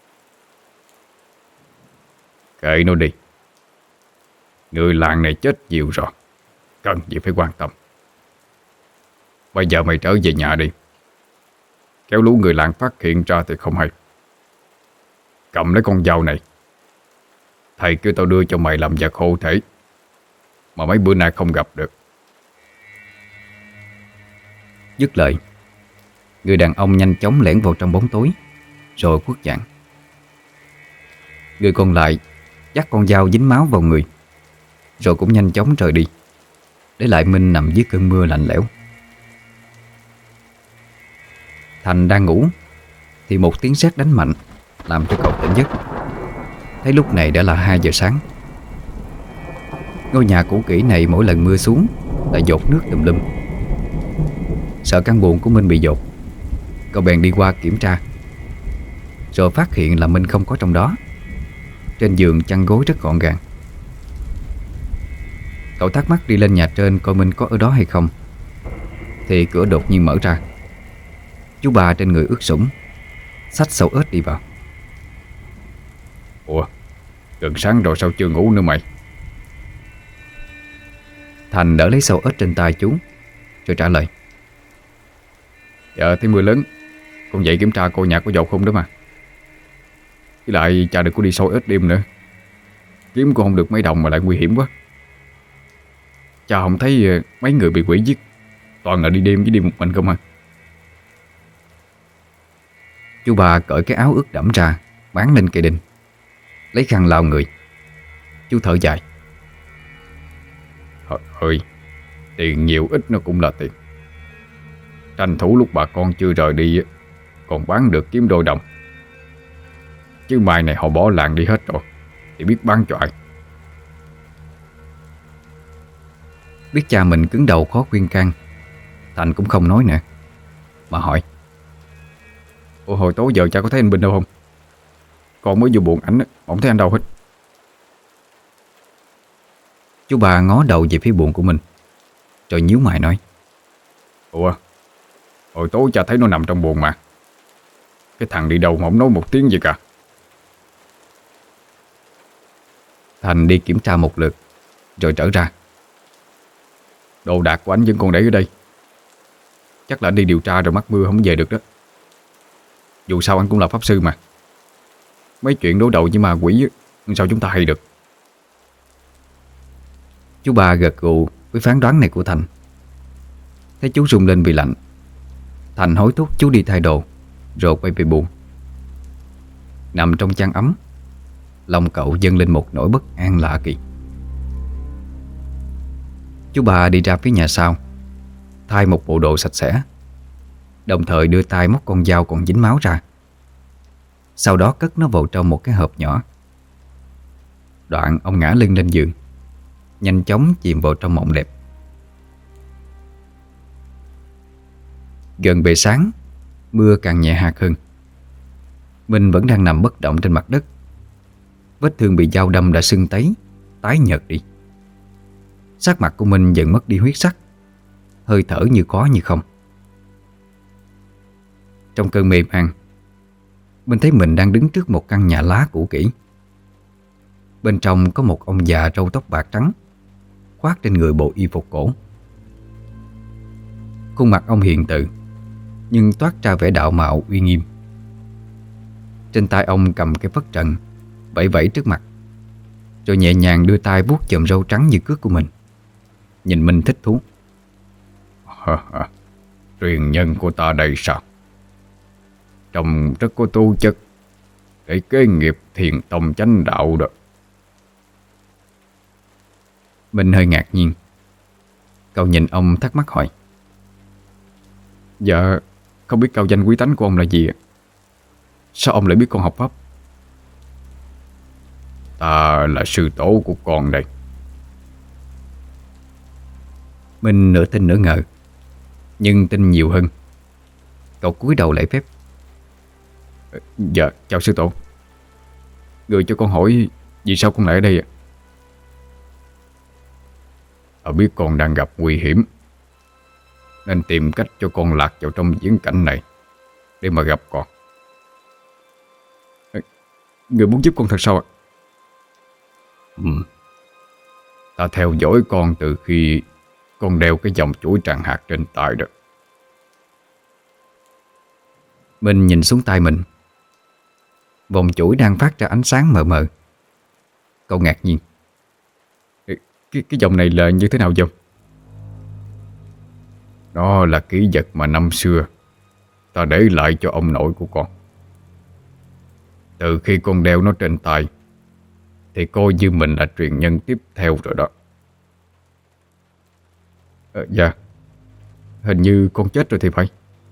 [SPEAKER 2] Kệ nó đi. Người làng này chết nhiều rồi, cần gì phải quan tâm. Bây giờ mày trở về nhà đi. Kéo lũ người làng phát hiện ra thì không hay. Cầm lấy con dao này. Thầy kêu tao đưa cho mày làm vật hộ thể, mà mấy bữa nay không gặp được.
[SPEAKER 1] Dứt lời, người đàn ông nhanh chóng lẻn vào trong bóng tối, rồi khuất dạng. Người còn lại dắt con dao dính máu vào người, rồi cũng nhanh chóng rời đi, để lại Minh nằm dưới cơn mưa lạnh lẽo. Thành đang ngủ thì một tiếng sét đánh mạnh làm cho cậu tỉnh giấc. Thấy lúc này đã là hai giờ sáng. Ngôi nhà cũ kỹ này mỗi lần mưa xuống lại dột nước tùm lum. Sợ căn buồng của Minh bị dột, cậu bèn đi qua kiểm tra, rồi phát hiện là Minh không có trong đó. Trên giường chăn gối rất gọn gàng. Cậu thắc mắc đi lên nhà trên coi Minh có ở đó hay không, thì cửa đột nhiên mở ra. Chú bà trên người ướt sũng xách sầu ếch đi vào.
[SPEAKER 2] Ủa, gần sáng rồi sao chưa ngủ nữa mày?
[SPEAKER 1] Thành đỡ lấy sầu ếch trên tay chú, rồi trả lời:
[SPEAKER 2] Dạ thấy mưa lớn, con dậy kiểm tra coi nhà có dầu không đó mà. Với lại cha đừng có đi sâu ếch đêm nữa. Kiếm cũng không được mấy đồng mà lại nguy hiểm quá. Cha không thấy mấy người bị quỷ giết, toàn là đi đêm với đi một mình không à.
[SPEAKER 1] Chú bà cởi cái áo ướt đẫm ra, bán lên cây đinh, lấy khăn lau người. Chú thở dài:
[SPEAKER 2] Trời ơi, tiền nhiều ít nó cũng là tiền. Tranh thủ lúc bà con chưa rời đi còn bán được kiếm đôi đồng, Chứ mai này họ bỏ làng đi hết rồi thì biết bán cho ai.
[SPEAKER 1] Biết cha mình cứng đầu khó khuyên can, Thành cũng không nói nữa, mà hỏi:
[SPEAKER 2] Ủa hồi tối giờ cha có thấy anh Bình đâu không? Con mới vô buồn ảnh, không thấy anh đâu hết.
[SPEAKER 1] Chú ba ngó đầu về phía buồng của mình, rồi nhíu mày nói:
[SPEAKER 2] Ủa, hồi tối cha thấy nó nằm trong buồng mà. Cái thằng đi đâu mà không nói một tiếng gì cả.
[SPEAKER 1] Thành đi kiểm tra một lượt rồi trở ra:
[SPEAKER 2] Đồ đạc của anh vẫn còn để ở đây. Chắc là anh đi điều tra rồi mắc mưa không về được đó. Dù sao anh cũng là pháp sư mà. Mấy chuyện đối đầu với ma quỷ sao chúng ta hay được.
[SPEAKER 1] Chú ba gật gù với phán đoán này của Thành. Thấy chú rung lên vì lạnh, Thành hối thúc chú đi thay đồ, rồi quay về buồng. Nằm trong chăn ấm, lòng cậu dâng lên một nỗi bất an lạ kỳ. Chú ba đi ra phía nhà sau, thay một bộ đồ sạch sẽ, đồng thời đưa tay móc con dao còn dính máu ra. Sau đó cất nó vào trong một cái hộp nhỏ. Đoạn ông ngã lưng lên giường, nhanh chóng chìm vào trong mộng đẹp. Gần bề sáng, mưa càng nhẹ hạt hơn. Minh vẫn đang nằm bất động trên mặt đất. Vết thương bị dao đâm đã sưng tấy, tái nhợt đi. Sắc mặt của Minh dần mất đi huyết sắc, hơi thở như có như không. Trong cơn mê man, Minh thấy mình đang đứng trước một căn nhà lá cũ kỹ. Bên trong có một ông già râu tóc bạc trắng, khoác trên người bộ y phục cổ. Khuôn mặt ông hiền từ, nhưng toát ra vẻ đạo mạo uy nghiêm. Trên tay ông cầm cái phất trần, vẫy vẫy trước mặt, rồi nhẹ nhàng đưa tay vuốt chòm râu trắng như cước của mình. Nhìn Minh thích thú.
[SPEAKER 2] Truyền nhân của ta đây sao? Trông rất có tố chất để kế nghiệp thiền tông chánh đạo đó.
[SPEAKER 1] Minh hơi ngạc nhiên. Cậu nhìn ông thắc mắc hỏi:
[SPEAKER 2] Dạ, không biết cao danh quý tánh của ông là gì ạ? Sao ông lại biết con học pháp? Ta là sư tổ của con đây.
[SPEAKER 1] Minh nửa tin nửa ngờ, nhưng tin nhiều hơn. Cậu cúi đầu lễ phép:
[SPEAKER 2] Dạ, chào sư tổ. Người cho con hỏi vì sao con lại ở đây ạ? Ta biết con đang gặp nguy hiểm, nên tìm cách cho con lạc vào trong viễn cảnh này để mà gặp con. Người muốn giúp con thật sao ạ? Ừ. Ta theo dõi con từ khi con đeo cái vòng chuỗi tràng hạt trên tay đó.
[SPEAKER 1] Minh nhìn xuống tay mình. Vòng chuỗi đang phát ra ánh sáng mờ mờ. Cậu ngạc nhiên:
[SPEAKER 2] Cái, cái vòng này là như thế nào vậy? Đó là kỷ vật mà năm xưa ta để lại cho ông nội của con. Từ khi con đeo nó trên tay thì coi như mình là truyền nhân tiếp theo rồi đó. À, dạ, hình như con chết rồi thì phải.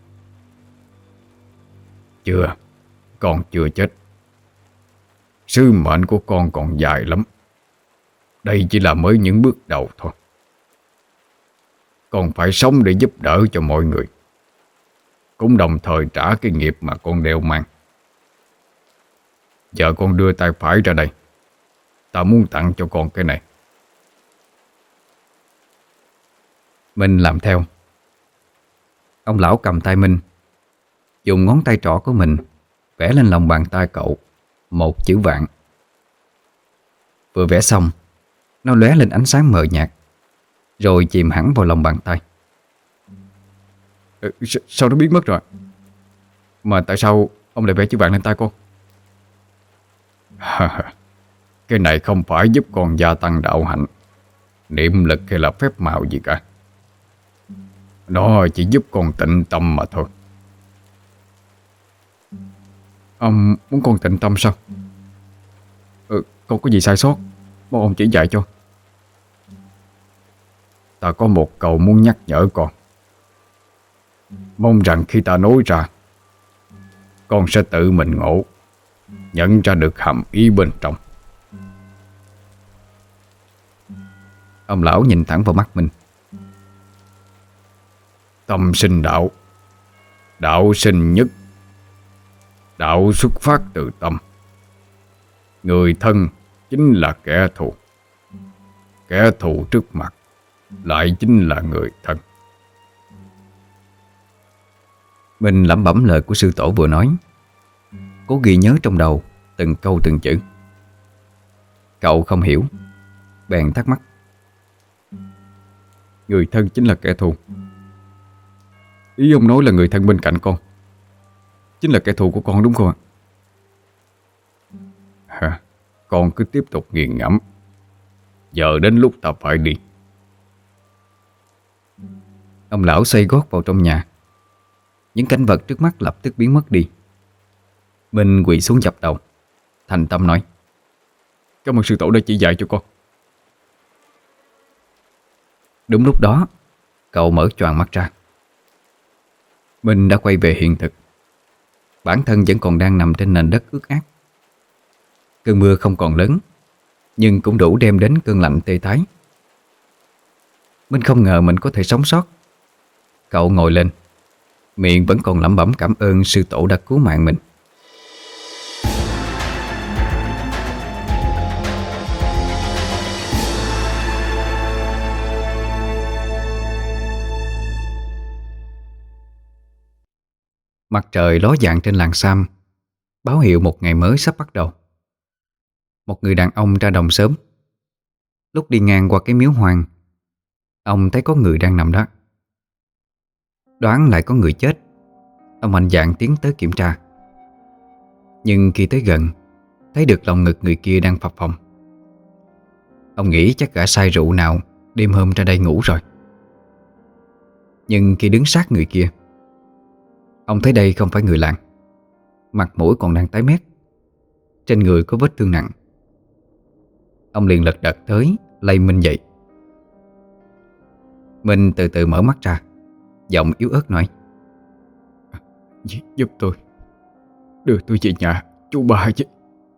[SPEAKER 2] Chưa, con chưa chết. Sứ mệnh của con còn dài lắm. Đây chỉ là mới những bước đầu thôi. Con phải sống để giúp đỡ cho mọi người, cũng đồng thời trả cái nghiệp mà con đeo mang. Giờ con đưa tay phải ra đây, ta muốn tặng cho con cái này.
[SPEAKER 1] Minh làm theo. Ông lão cầm tay Minh, dùng ngón tay trỏ của mình vẽ lên lòng bàn tay cậu một chữ vạn. Vừa vẽ xong, nó lóe lên ánh sáng mờ nhạt, rồi chìm hẳn vào lòng bàn tay.
[SPEAKER 2] Ừ, sao nó biến mất rồi? Mà tại sao ông lại vẽ chữ vạn lên tay con? Cái này không phải giúp con gia tăng đạo hạnh, niệm lực hay là phép màu gì cả. Nó chỉ giúp con tịnh tâm mà thôi. Ông muốn con tịnh tâm sao? Ừ, con có gì sai sót mong ông chỉ dạy cho. Ta có một câu muốn nhắc nhở con. Mong rằng khi ta nói ra, con sẽ tự mình ngộ, nhận ra được hàm ý bên trong.
[SPEAKER 1] Ông lão nhìn thẳng vào mắt mình.
[SPEAKER 2] Tâm sinh đạo, đạo sinh nhất. Đạo xuất phát từ tâm. Người thân chính là kẻ thù. Kẻ thù trước mặt lại chính là người thân.
[SPEAKER 1] Mình lẩm bẩm lời của sư tổ vừa nói, cố ghi nhớ trong đầu từng câu từng chữ. Cậu không hiểu, bèn thắc mắc.
[SPEAKER 2] Người thân chính là kẻ thù. Ý ông nói là người thân bên cạnh con chính là kẻ thù của con đúng không ạ? Hả? Con cứ tiếp tục nghiền ngẫm. Giờ đến lúc ta phải đi.
[SPEAKER 1] Ông lão xoay gót vào trong nhà. Những cảnh vật trước mắt lập tức biến mất đi. Mình quỳ xuống dập đầu, thành tâm nói:
[SPEAKER 2] Cảm ơn sư tổ đã chỉ dạy cho con.
[SPEAKER 1] Đúng lúc đó, cậu mở choàng mắt ra. Mình đã quay về hiện thực. Bản thân vẫn còn đang nằm trên nền đất ướt át. Cơn mưa không còn lớn, nhưng cũng đủ đem đến cơn lạnh tê tái. Mình không ngờ mình có thể sống sót. Cậu ngồi lên, miệng vẫn còn lẩm bẩm cảm ơn sư tổ đã cứu mạng mình. Mặt trời ló dạng trên làng Sam, báo hiệu một ngày mới sắp bắt đầu. Một người đàn ông ra đồng sớm. Lúc đi ngang qua cái miếu hoang, ông thấy có người đang nằm đó. Đoán lại có người chết, ông mạnh dạn tiến tới kiểm tra. Nhưng khi tới gần, thấy được lòng ngực người kia đang phập phồng. Ông nghĩ chắc gã say rượu nào đêm hôm ra đây ngủ rồi. Nhưng khi đứng sát người kia, ông thấy đây không phải người làng. Mặt mũi còn đang tái mét, trên người có vết thương nặng. Ông liền lật đật tới lay Minh dậy. Minh từ từ mở mắt ra, giọng yếu ớt nói:
[SPEAKER 2] Giúp tôi, đưa tôi về nhà chú ba chứ.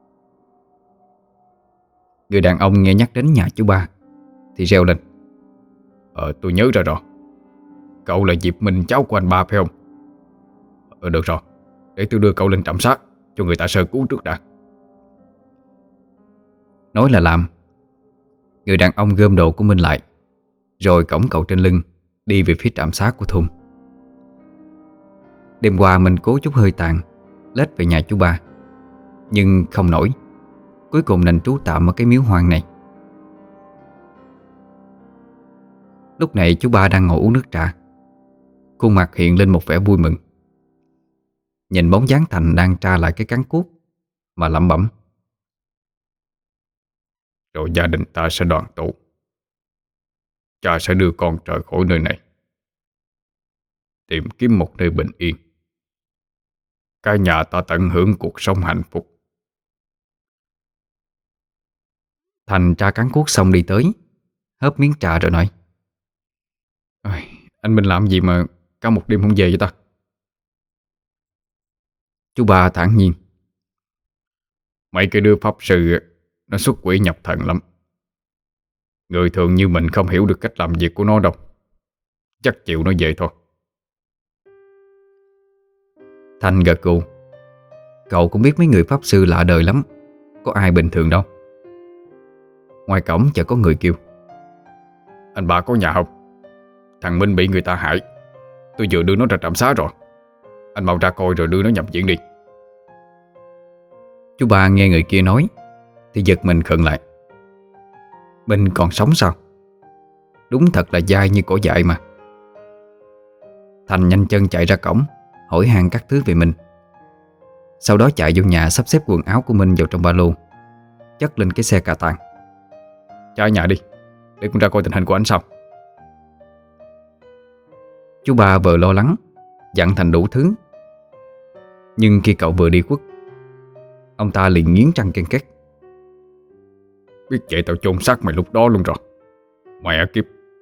[SPEAKER 1] Người đàn ông nghe nhắc đến nhà chú ba thì reo lên:
[SPEAKER 2] Ờ tôi nhớ ra rồi. Cậu là Diệp Minh, cháu của anh ba phải không? Ờ được rồi, để tôi đưa cậu lên trạm xá cho người ta sơ cứu trước đã.
[SPEAKER 1] Nói là làm. Người đàn ông gom đồ của Minh lại, rồi cõng cậu trên lưng đi về phía trạm xá của thôn. Đêm qua mình cố chút hơi tàn, lết về nhà chú ba, nhưng không nổi. Cuối cùng đành trú tạm ở cái miếu hoang này. Lúc này chú ba đang ngồi uống nước trà, khuôn mặt hiện lên một vẻ vui mừng. Nhìn bóng dáng Thành đang tra lại cái cán cuốc mà lẩm bẩm:
[SPEAKER 2] Rồi gia đình ta sẽ đoàn tụ. Cha sẽ đưa con rời khỏi nơi này, tìm kiếm một nơi bình yên. Cả nhà ta tận hưởng cuộc sống hạnh phúc.
[SPEAKER 1] Thành tra cán cuốc xong đi tới, hớp miếng trà rồi nói:
[SPEAKER 2] Anh Minh làm gì mà cả một đêm không về vậy ta?
[SPEAKER 1] Chú ba thản nhiên:
[SPEAKER 2] Mấy cái đứa pháp sư nó xuất quỷ nhập thần lắm. Người thường như mình không hiểu được cách làm việc của nó đâu. Chắc chịu nó về thôi.
[SPEAKER 1] Thành gật gù. Cậu cũng biết mấy người pháp sư lạ đời lắm, có ai bình thường đâu. Ngoài cổng chợt có người kêu:
[SPEAKER 2] Anh ba có nhà không? Thằng Minh bị người ta hại. Tôi vừa đưa nó ra trạm xá rồi. Anh mau ra coi rồi đưa nó nhập viện đi.
[SPEAKER 1] Chú ba nghe người kia nói thì giật mình khựng lại. Minh còn sống sao? Đúng thật là dai như cỏ dại mà. Thành nhanh chân chạy ra cổng, hỏi han các thứ về Minh. Sau đó chạy vô nhà sắp xếp quần áo của Minh vào trong ba lô, chất lên cái xe cà tàng.
[SPEAKER 2] Chạy nhà đi, để con ra coi tình hình của anh sau.
[SPEAKER 1] Chú ba vừa lo lắng dặn Thành đủ thứ. Nhưng khi cậu vừa đi khuất, ông ta liền nghiến răng ken két:
[SPEAKER 2] Biết vậy tao chôn xác mày lúc đó luôn rồi. Mẹ kiếp.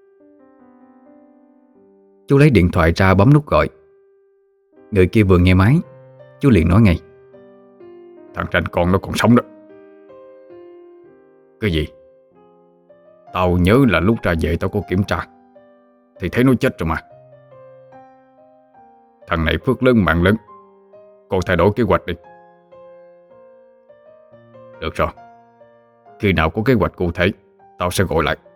[SPEAKER 1] Chú lấy điện thoại ra bấm nút gọi. Người kia vừa nghe máy, chú liền nói ngay:
[SPEAKER 2] Thằng ranh con nó còn sống đó. Cái gì? Tao nhớ là lúc ra về tao có kiểm tra thì thấy nó chết rồi mà. Thằng này phước lớn mạng lớn, con thay đổi kế hoạch đi. Được rồi, khi nào có kế hoạch cụ thể tao sẽ gọi lại.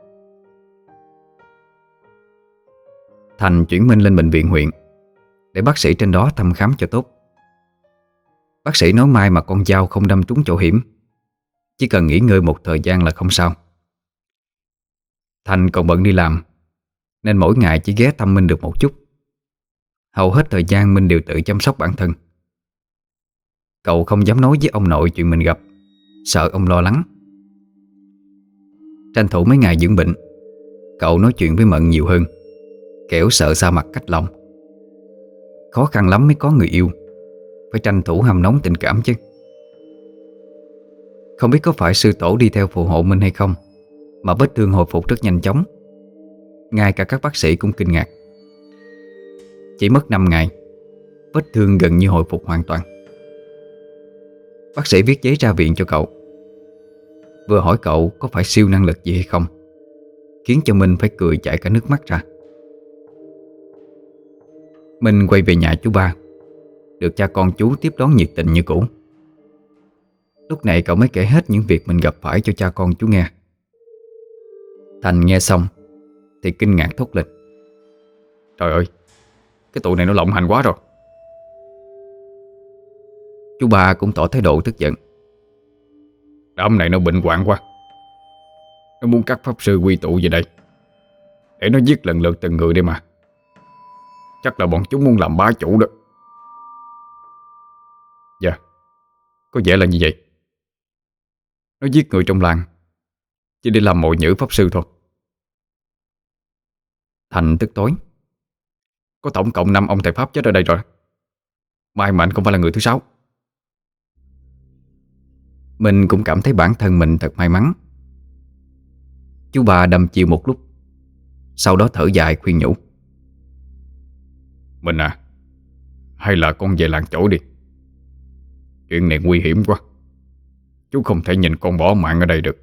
[SPEAKER 1] Thành chuyển Minh lên bệnh viện huyện để bác sĩ trên đó thăm khám cho tốt. Bác sĩ nói may mà con dao không đâm trúng chỗ hiểm, chỉ cần nghỉ ngơi một thời gian là không sao. Thành còn bận đi làm nên mỗi ngày chỉ ghé thăm Minh được một chút. Hầu hết thời gian Minh đều tự chăm sóc bản thân. Cậu không dám nói với ông nội chuyện mình gặp, sợ ông lo lắng. Tranh thủ mấy ngày dưỡng bệnh, cậu nói chuyện với Mận nhiều hơn, kẻo sợ xa mặt cách lòng. Khó khăn lắm mới có người yêu, phải tranh thủ hâm nóng tình cảm chứ. Không biết có phải sư tổ đi theo phù hộ Minh hay không mà vết thương hồi phục rất nhanh chóng. Ngay cả các bác sĩ cũng kinh ngạc. Chỉ mất năm ngày, vết thương gần như hồi phục hoàn toàn. Bác sĩ viết giấy ra viện cho cậu, vừa hỏi cậu có phải siêu năng lực gì hay không, khiến cho Minh phải cười chảy cả nước mắt ra. Minh quay về nhà chú ba, được cha con chú tiếp đón nhiệt tình như cũ. Lúc này cậu mới kể hết những việc mình gặp phải cho cha con chú nghe. Thành nghe xong thì kinh ngạc thốt lên:
[SPEAKER 2] Trời ơi, cái tụi này nó lộng hành quá rồi.
[SPEAKER 1] Chú ba cũng tỏ thái độ tức giận:
[SPEAKER 2] Đám này nó bệnh hoạn quá. Nó muốn các pháp sư quy tụ về đây để nó giết lần lượt từng người đây mà. Chắc là bọn chúng muốn làm bá chủ đó. Dạ, có vẻ là như vậy. Nó giết người trong làng chỉ để làm mồi nhử pháp sư thôi.
[SPEAKER 1] Thành tức tối:
[SPEAKER 2] Có tổng cộng năm ông thầy pháp chết ở đây rồi. May mà anh không phải là người thứ sáu.
[SPEAKER 1] Mình cũng cảm thấy bản thân mình thật may mắn. Chú ba đâm chiêu một lúc, sau đó thở dài khuyên nhủ:
[SPEAKER 2] Mình à, hay là con về làng chỗ đi. Chuyện này nguy hiểm quá. Chú không thể nhìn con bỏ mạng ở đây được.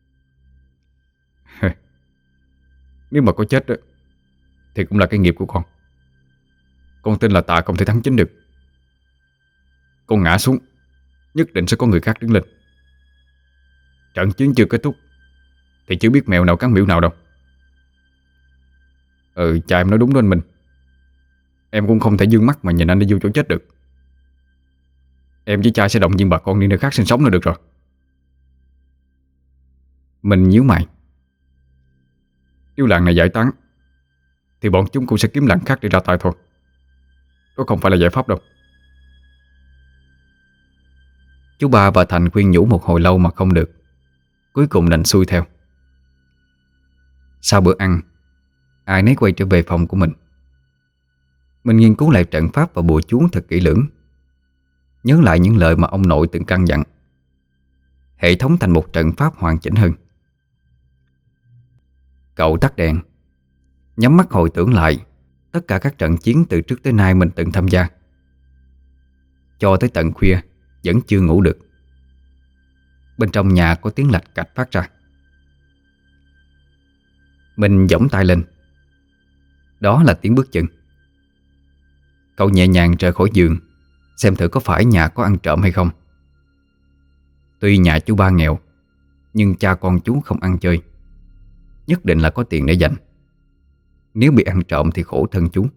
[SPEAKER 2] Nếu mà có chết đó, thì cũng là cái nghiệp của con. Con tin là tà không thể thắng chính được. Con ngã xuống, nhất định sẽ có người khác đứng lên. Trận chiến chưa kết thúc thì chưa biết mèo nào cắn miễu nào đâu. Ừ, cha em nói đúng đó anh Minh. Em cũng không thể dương mắt mà nhìn anh đi vô chỗ chết được. Em với cha sẽ động viên bà con đi nơi khác sinh sống là được rồi.
[SPEAKER 1] Mình nhíu mày:
[SPEAKER 2] Nếu làng này giải tán thì bọn chúng cũng sẽ kiếm làng khác để ra tay thôi. Đó không phải là giải pháp đâu.
[SPEAKER 1] Chú ba và Thành khuyên nhủ một hồi lâu mà không được, cuối cùng đành xuôi theo. Sau bữa ăn, ai nấy quay trở về phòng của mình. Mình nghiên cứu lại trận pháp và bùa chú thật kỹ lưỡng, nhớ lại những lời mà ông nội từng căn dặn, hệ thống thành một trận pháp hoàn chỉnh hơn. Cậu tắt đèn, nhắm mắt hồi tưởng lại tất cả các trận chiến từ trước tới nay mình từng tham gia. Cho tới tận khuya vẫn chưa ngủ được. Bên trong nhà có tiếng lạch cạch phát ra. Mình giỗng tay lên. Đó là tiếng bước chân. Cậu nhẹ nhàng rời khỏi giường, xem thử có phải nhà có ăn trộm hay không. Tuy nhà chú ba nghèo, nhưng cha con chú không ăn chơi, nhất định là có tiền để dành. Nếu bị ăn trộm thì khổ thân chú.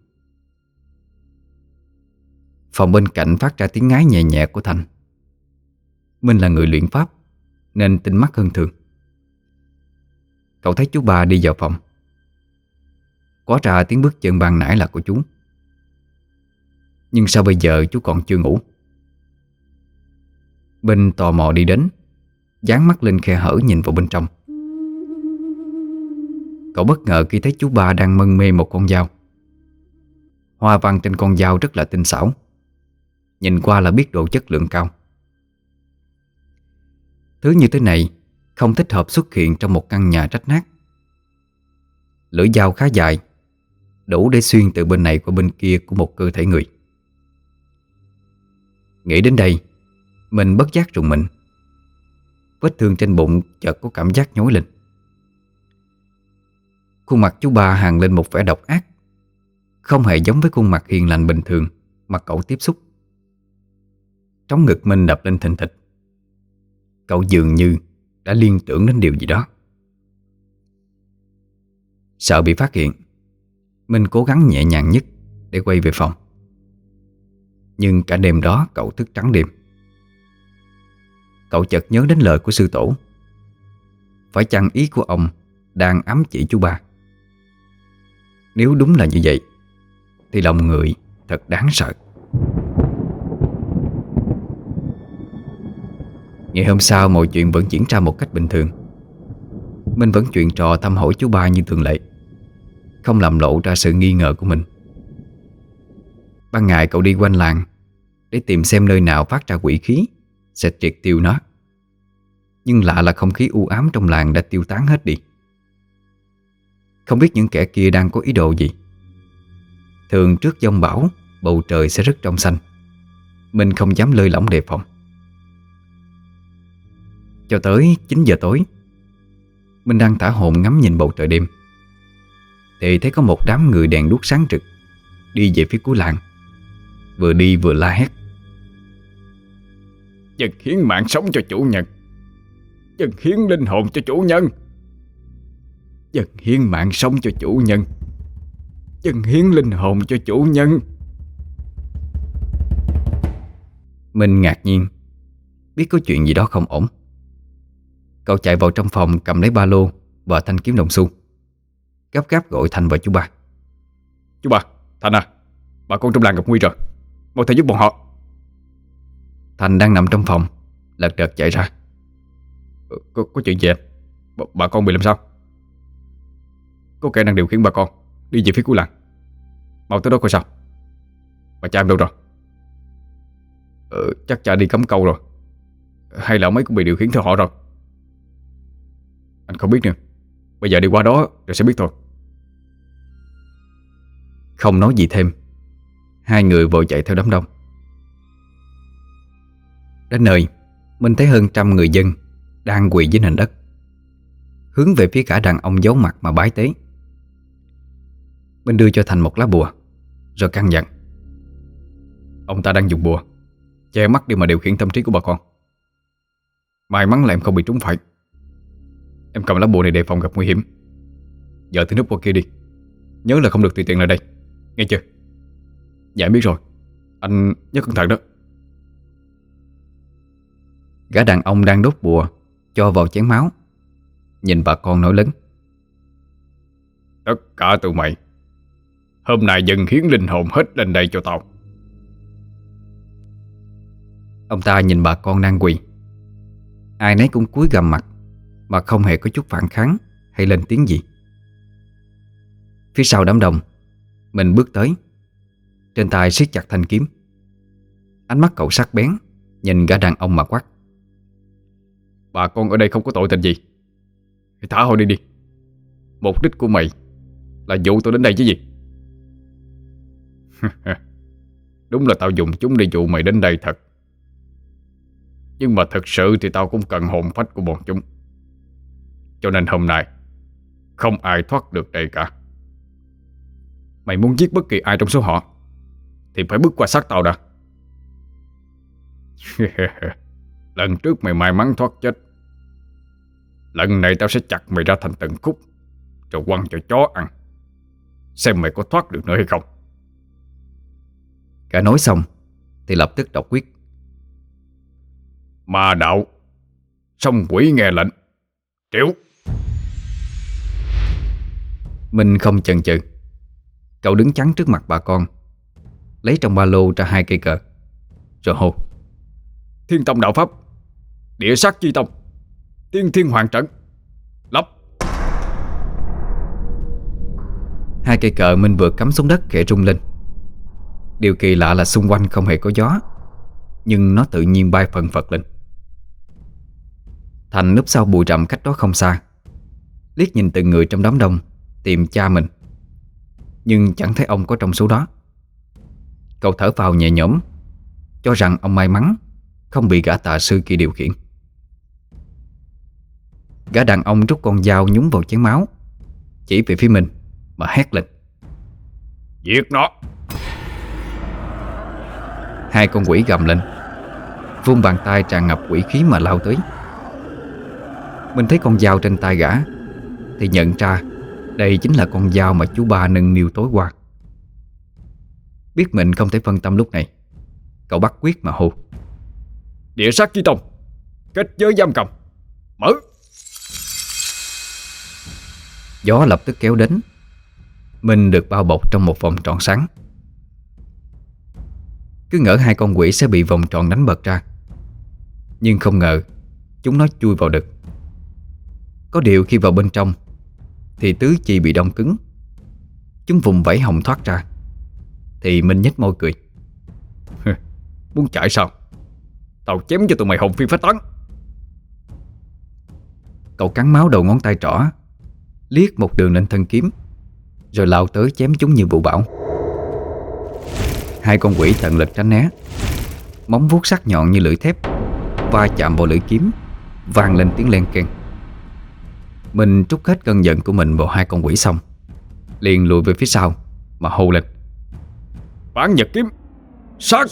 [SPEAKER 1] Phòng bên cạnh phát ra tiếng ngái nhẹ nhẹ của Thành. Minh là người luyện pháp nên tinh mắt hơn thường. Cậu thấy chú ba đi vào phòng. Quá ra tiếng bước chân ban nãy là của chú. Nhưng sao bây giờ chú còn chưa ngủ? Minh tò mò đi đến, dán mắt lên khe hở nhìn vào bên trong. Cậu bất ngờ khi thấy chú ba đang mân mê một con dao. Hoa văn trên con dao rất là tinh xảo, nhìn qua là biết độ chất lượng cao. Thứ như thế này không thích hợp xuất hiện trong một căn nhà rách nát. Lưỡi dao khá dài, đủ để xuyên từ bên này qua bên kia của một cơ thể người. Nghĩ đến đây, Mình bất giác rùng mình. Vết thương trên bụng chợt có cảm giác nhói lên. Khuôn mặt chú ba hằn lên một vẻ độc ác, không hề giống với khuôn mặt hiền lành bình thường mà cậu tiếp xúc. Trống ngực Minh đập lên thình thịch. Cậu dường như đã liên tưởng đến điều gì đó. Sợ bị phát hiện, Minh cố gắng nhẹ nhàng nhất để quay về phòng. Nhưng cả đêm đó cậu thức trắng đêm. Cậu chợt nhớ đến lời của sư tổ. Phải chăng ý của ông đang ám chỉ chú ba? Nếu đúng là như vậy thì lòng người thật đáng sợ. Ngày hôm sau mọi chuyện vẫn diễn ra một cách bình thường. Minh vẫn chuyện trò thăm hỏi chú ba như thường lệ, không làm lộ ra sự nghi ngờ của mình. Ban ngày cậu đi quanh làng để tìm xem nơi nào phát ra quỷ khí sẽ triệt tiêu nó. Nhưng lạ là không khí u ám trong làng đã tiêu tán hết đi. Không biết những kẻ kia đang có ý đồ gì. Thường trước giông bão, bầu trời sẽ rất trong xanh. Minh không dám lơi lỏng đề phòng. Cho tới chín giờ tối, Minh đang thả hồn ngắm nhìn bầu trời đêm, thì thấy có một đám người đèn đuốc sáng rực đi về phía cuối làng, vừa đi vừa la hét:
[SPEAKER 2] "Dân hiến mạng sống cho chủ nhân! Dân hiến linh hồn cho chủ nhân! Dân hiến mạng sống cho chủ nhân! Dân hiến linh hồn cho chủ nhân!"
[SPEAKER 1] Minh ngạc nhiên, biết có chuyện gì đó không ổn. Cậu chạy vào trong phòng cầm lấy ba lô và thanh kiếm đồng xu, gấp gáp gọi Thành và chú ba.
[SPEAKER 2] "Chú ba, Thành à, bà con trong làng gặp nguy rồi, mau theo giúp bọn họ."
[SPEAKER 1] Thành đang nằm trong phòng, lật đật chạy ra.
[SPEAKER 2] Có, có chuyện gì anh? B bà con bị làm sao? Có kẻ đang điều khiển bà con đi về phía cuối làng, mau tới đó coi sao. Bà cha em đâu rồi? Ờ, chắc cha đi cắm câu rồi, hay là ông ấy cũng bị điều khiển theo họ rồi? Anh không biết nữa, bây giờ đi qua đó rồi sẽ biết thôi.
[SPEAKER 1] Không nói gì thêm, hai người vội chạy theo đám đông. Đến nơi, Minh thấy hơn trăm người dân đang quỳ dưới nền đất, hướng về phía cả đàn ông giấu mặt mà bái tế. Minh đưa cho Thành một lá bùa, rồi căn dặn:
[SPEAKER 2] "Ông ta đang dùng bùa che mắt đi mà điều khiển tâm trí của bà con. May mắn là em không bị trúng phải. Em cầm lá bùa này đề phòng gặp nguy hiểm. Giờ tới núp qua kia đi, nhớ là không được tùy tiện lại đây, nghe chưa?" "Dạ em biết rồi, anh nhớ cẩn thận đó."
[SPEAKER 1] Gã đàn ông đang đốt bùa cho vào chén máu, nhìn bà con nói lớn:
[SPEAKER 2] "Tất cả tụi mày, hôm nay dần hiến linh hồn hết lên đây cho tao."
[SPEAKER 1] Ông ta nhìn bà con đang quỳ, ai nấy cũng cúi gằm mặt mà không hề có chút phản kháng hay lên tiếng gì. Phía sau đám đông, mình bước tới, trên tay siết chặt thanh kiếm. Ánh mắt cậu sắc bén, nhìn gã đàn ông mà quát:
[SPEAKER 2] "Bà con ở đây không có tội tình gì, thì thả họ đi đi. Mục đích của mày là dụ tôi đến đây chứ gì?" "Đúng là tao dùng chúng để dụ mày đến đây thật. Nhưng mà thật sự thì tao cũng cần hồn phách của bọn chúng. Cho nên hôm nay không ai thoát được đây cả. Mày muốn giết bất kỳ ai trong số họ thì phải bước qua xác tao đã." "Lần trước mày may mắn thoát chết, lần này tao sẽ chặt mày ra thành từng khúc rồi quăng cho chó ăn, xem mày có thoát được nữa hay không."
[SPEAKER 1] Cả nói xong thì lập tức đọc quyết:
[SPEAKER 2] "Ma đạo, song quỷ nghe lệnh, triệu."
[SPEAKER 1] Minh không chần chừ, cậu đứng chắn trước mặt bà con, lấy trong ba lô ra hai cây cờ, rồi hô:
[SPEAKER 2] "Thiên tông đạo pháp, địa sát chi tông, tiên thiên hoàng trận, lập."
[SPEAKER 1] Hai cây cờ Minh vừa cắm xuống đất khẽ rung lên. Điều kỳ lạ là xung quanh không hề có gió, nhưng nó tự nhiên bay phần phật lên. Thành núp sau bụi rậm cách đó không xa, liếc nhìn từng người trong đám đông tìm cha mình, nhưng chẳng thấy ông có trong số đó. Cậu thở phào nhẹ nhõm, cho rằng ông may mắn không bị gã tà sư kia điều khiển. Gã đàn ông rút con dao nhúng vào chén máu, chỉ về phía mình mà hét lên:
[SPEAKER 2] Giết nó!
[SPEAKER 1] Hai con quỷ gầm lên, vung bàn tay tràn ngập quỷ khí mà lao tới. Mình thấy con dao trên tay gã thì nhận ra đây chính là con dao mà chú ba nâng niu tối qua. Biết mình không thể phân tâm lúc này, cậu bắt quyết mà hô:
[SPEAKER 2] Địa sát chi tông, kết giới giam cầm, mở!
[SPEAKER 1] Gió lập tức kéo đến. Mình được bao bọc trong một vòng tròn sáng. Cứ ngỡ hai con quỷ sẽ bị vòng tròn đánh bật ra, nhưng không ngờ chúng nó chui vào được. Có điều khi vào bên trong thì tứ chi bị đông cứng. Chúng vùng vẫy hồng thoát ra. Thì mình nhếch môi cười:
[SPEAKER 2] Muốn chạy sao? Tao chém cho tụi mày hồn phi phách tán.
[SPEAKER 1] Cậu cắn máu đầu ngón tay trỏ, liếc một đường lên thân kiếm, rồi lao tới chém chúng như vụ bão. Hai con quỷ tận lực tránh né. Móng vuốt sắc nhọn như lưỡi thép va chạm vào lưỡi kiếm, vang lên tiếng len keng. Mình trút hết cơn giận của mình vào hai con quỷ xong, liền lùi về phía sau mà hô lên:
[SPEAKER 2] Bán nhật kiếm, sát!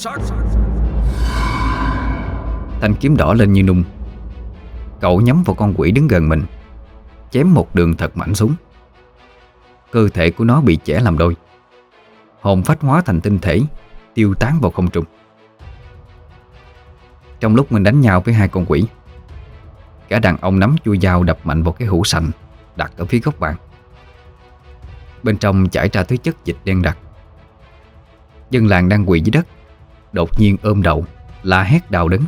[SPEAKER 1] Thanh kiếm đỏ lên như nung. Cậu nhắm vào con quỷ đứng gần mình, chém một đường thật mạnh xuống. Cơ thể của nó bị chẻ làm đôi, hồn phách hóa thành tinh thể, tiêu tán vào không trung. Trong lúc mình đánh nhau với hai con quỷ, gã đàn ông nắm chuôi dao đập mạnh vào cái hũ sành đặt ở phía góc bàn. Bên trong chảy ra thứ chất dịch đen đặc. Dân làng đang quỳ dưới đất đột nhiên ôm đầu la hét đau đớn.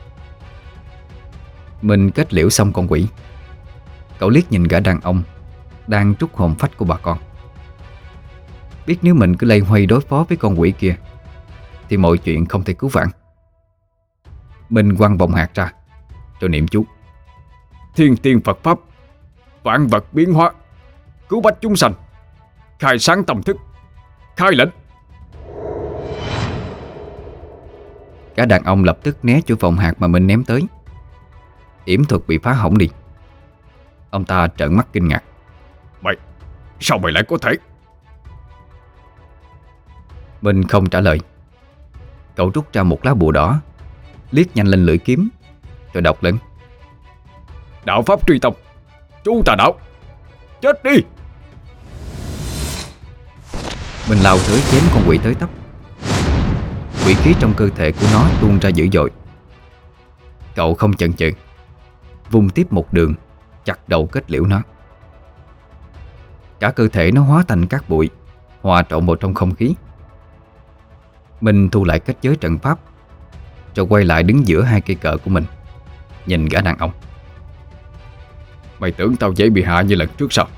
[SPEAKER 1] Mình kết liễu xong con quỷ, cậu liếc nhìn gã đàn ông đang trút hồn phách của bà con. Biết nếu mình cứ loay hoay đối phó với con quỷ kia thì mọi chuyện không thể cứu vãn. Mình quăng vòng hạt ra rồi niệm chú:
[SPEAKER 2] Thiên tiên Phật pháp, vạn vật biến hóa, cứu bách chúng sanh, khai sáng tâm thức, khai lệnh.
[SPEAKER 1] Gã đàn ông lập tức né chuỗi vòng hạt mà mình ném tới. Yểm thuật bị phá hỏng đi. Ông ta trợn mắt kinh ngạc:
[SPEAKER 2] Mày, sao mày lại có thể?
[SPEAKER 1] Mình không trả lời. Cậu rút ra một lá bùa đỏ, liếc nhanh lên lưỡi kiếm, rồi đọc lên:
[SPEAKER 2] Đạo pháp truy tông, chú tà đạo, chết đi!
[SPEAKER 1] Mình lao tới chém con quỷ tới tấp. Quỷ khí trong cơ thể của nó tuôn ra dữ dội. Cậu không chần chừ, vung tiếp một đường chặt đầu kết liễu nó. Cả cơ thể nó hóa thành cát bụi, hòa trộn vào trong không khí. Mình thu lại kết giới trận pháp, rồi quay lại đứng giữa hai cây cờ của mình, nhìn gã đàn ông:
[SPEAKER 2] Mày tưởng tao dễ bị hạ như lần trước sao?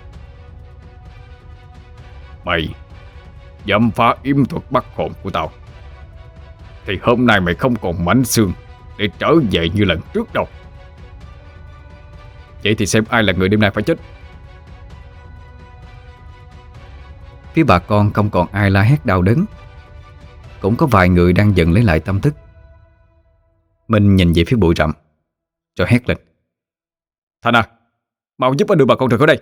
[SPEAKER 2] Mày dám phá yểm thuật bắt hồn của tao thì hôm nay mày không còn mảnh xương để trở về như lần trước đâu. Vậy thì xem ai là người đêm nay phải chết.
[SPEAKER 1] Phía bà con không còn ai la hét đau đớn. Cũng có vài người đang dần lấy lại tâm thức. Mình nhìn về phía bụi rậm, rồi hét lên:
[SPEAKER 2] Thành à, mau giúp anh đưa bà con rời khỏi đây.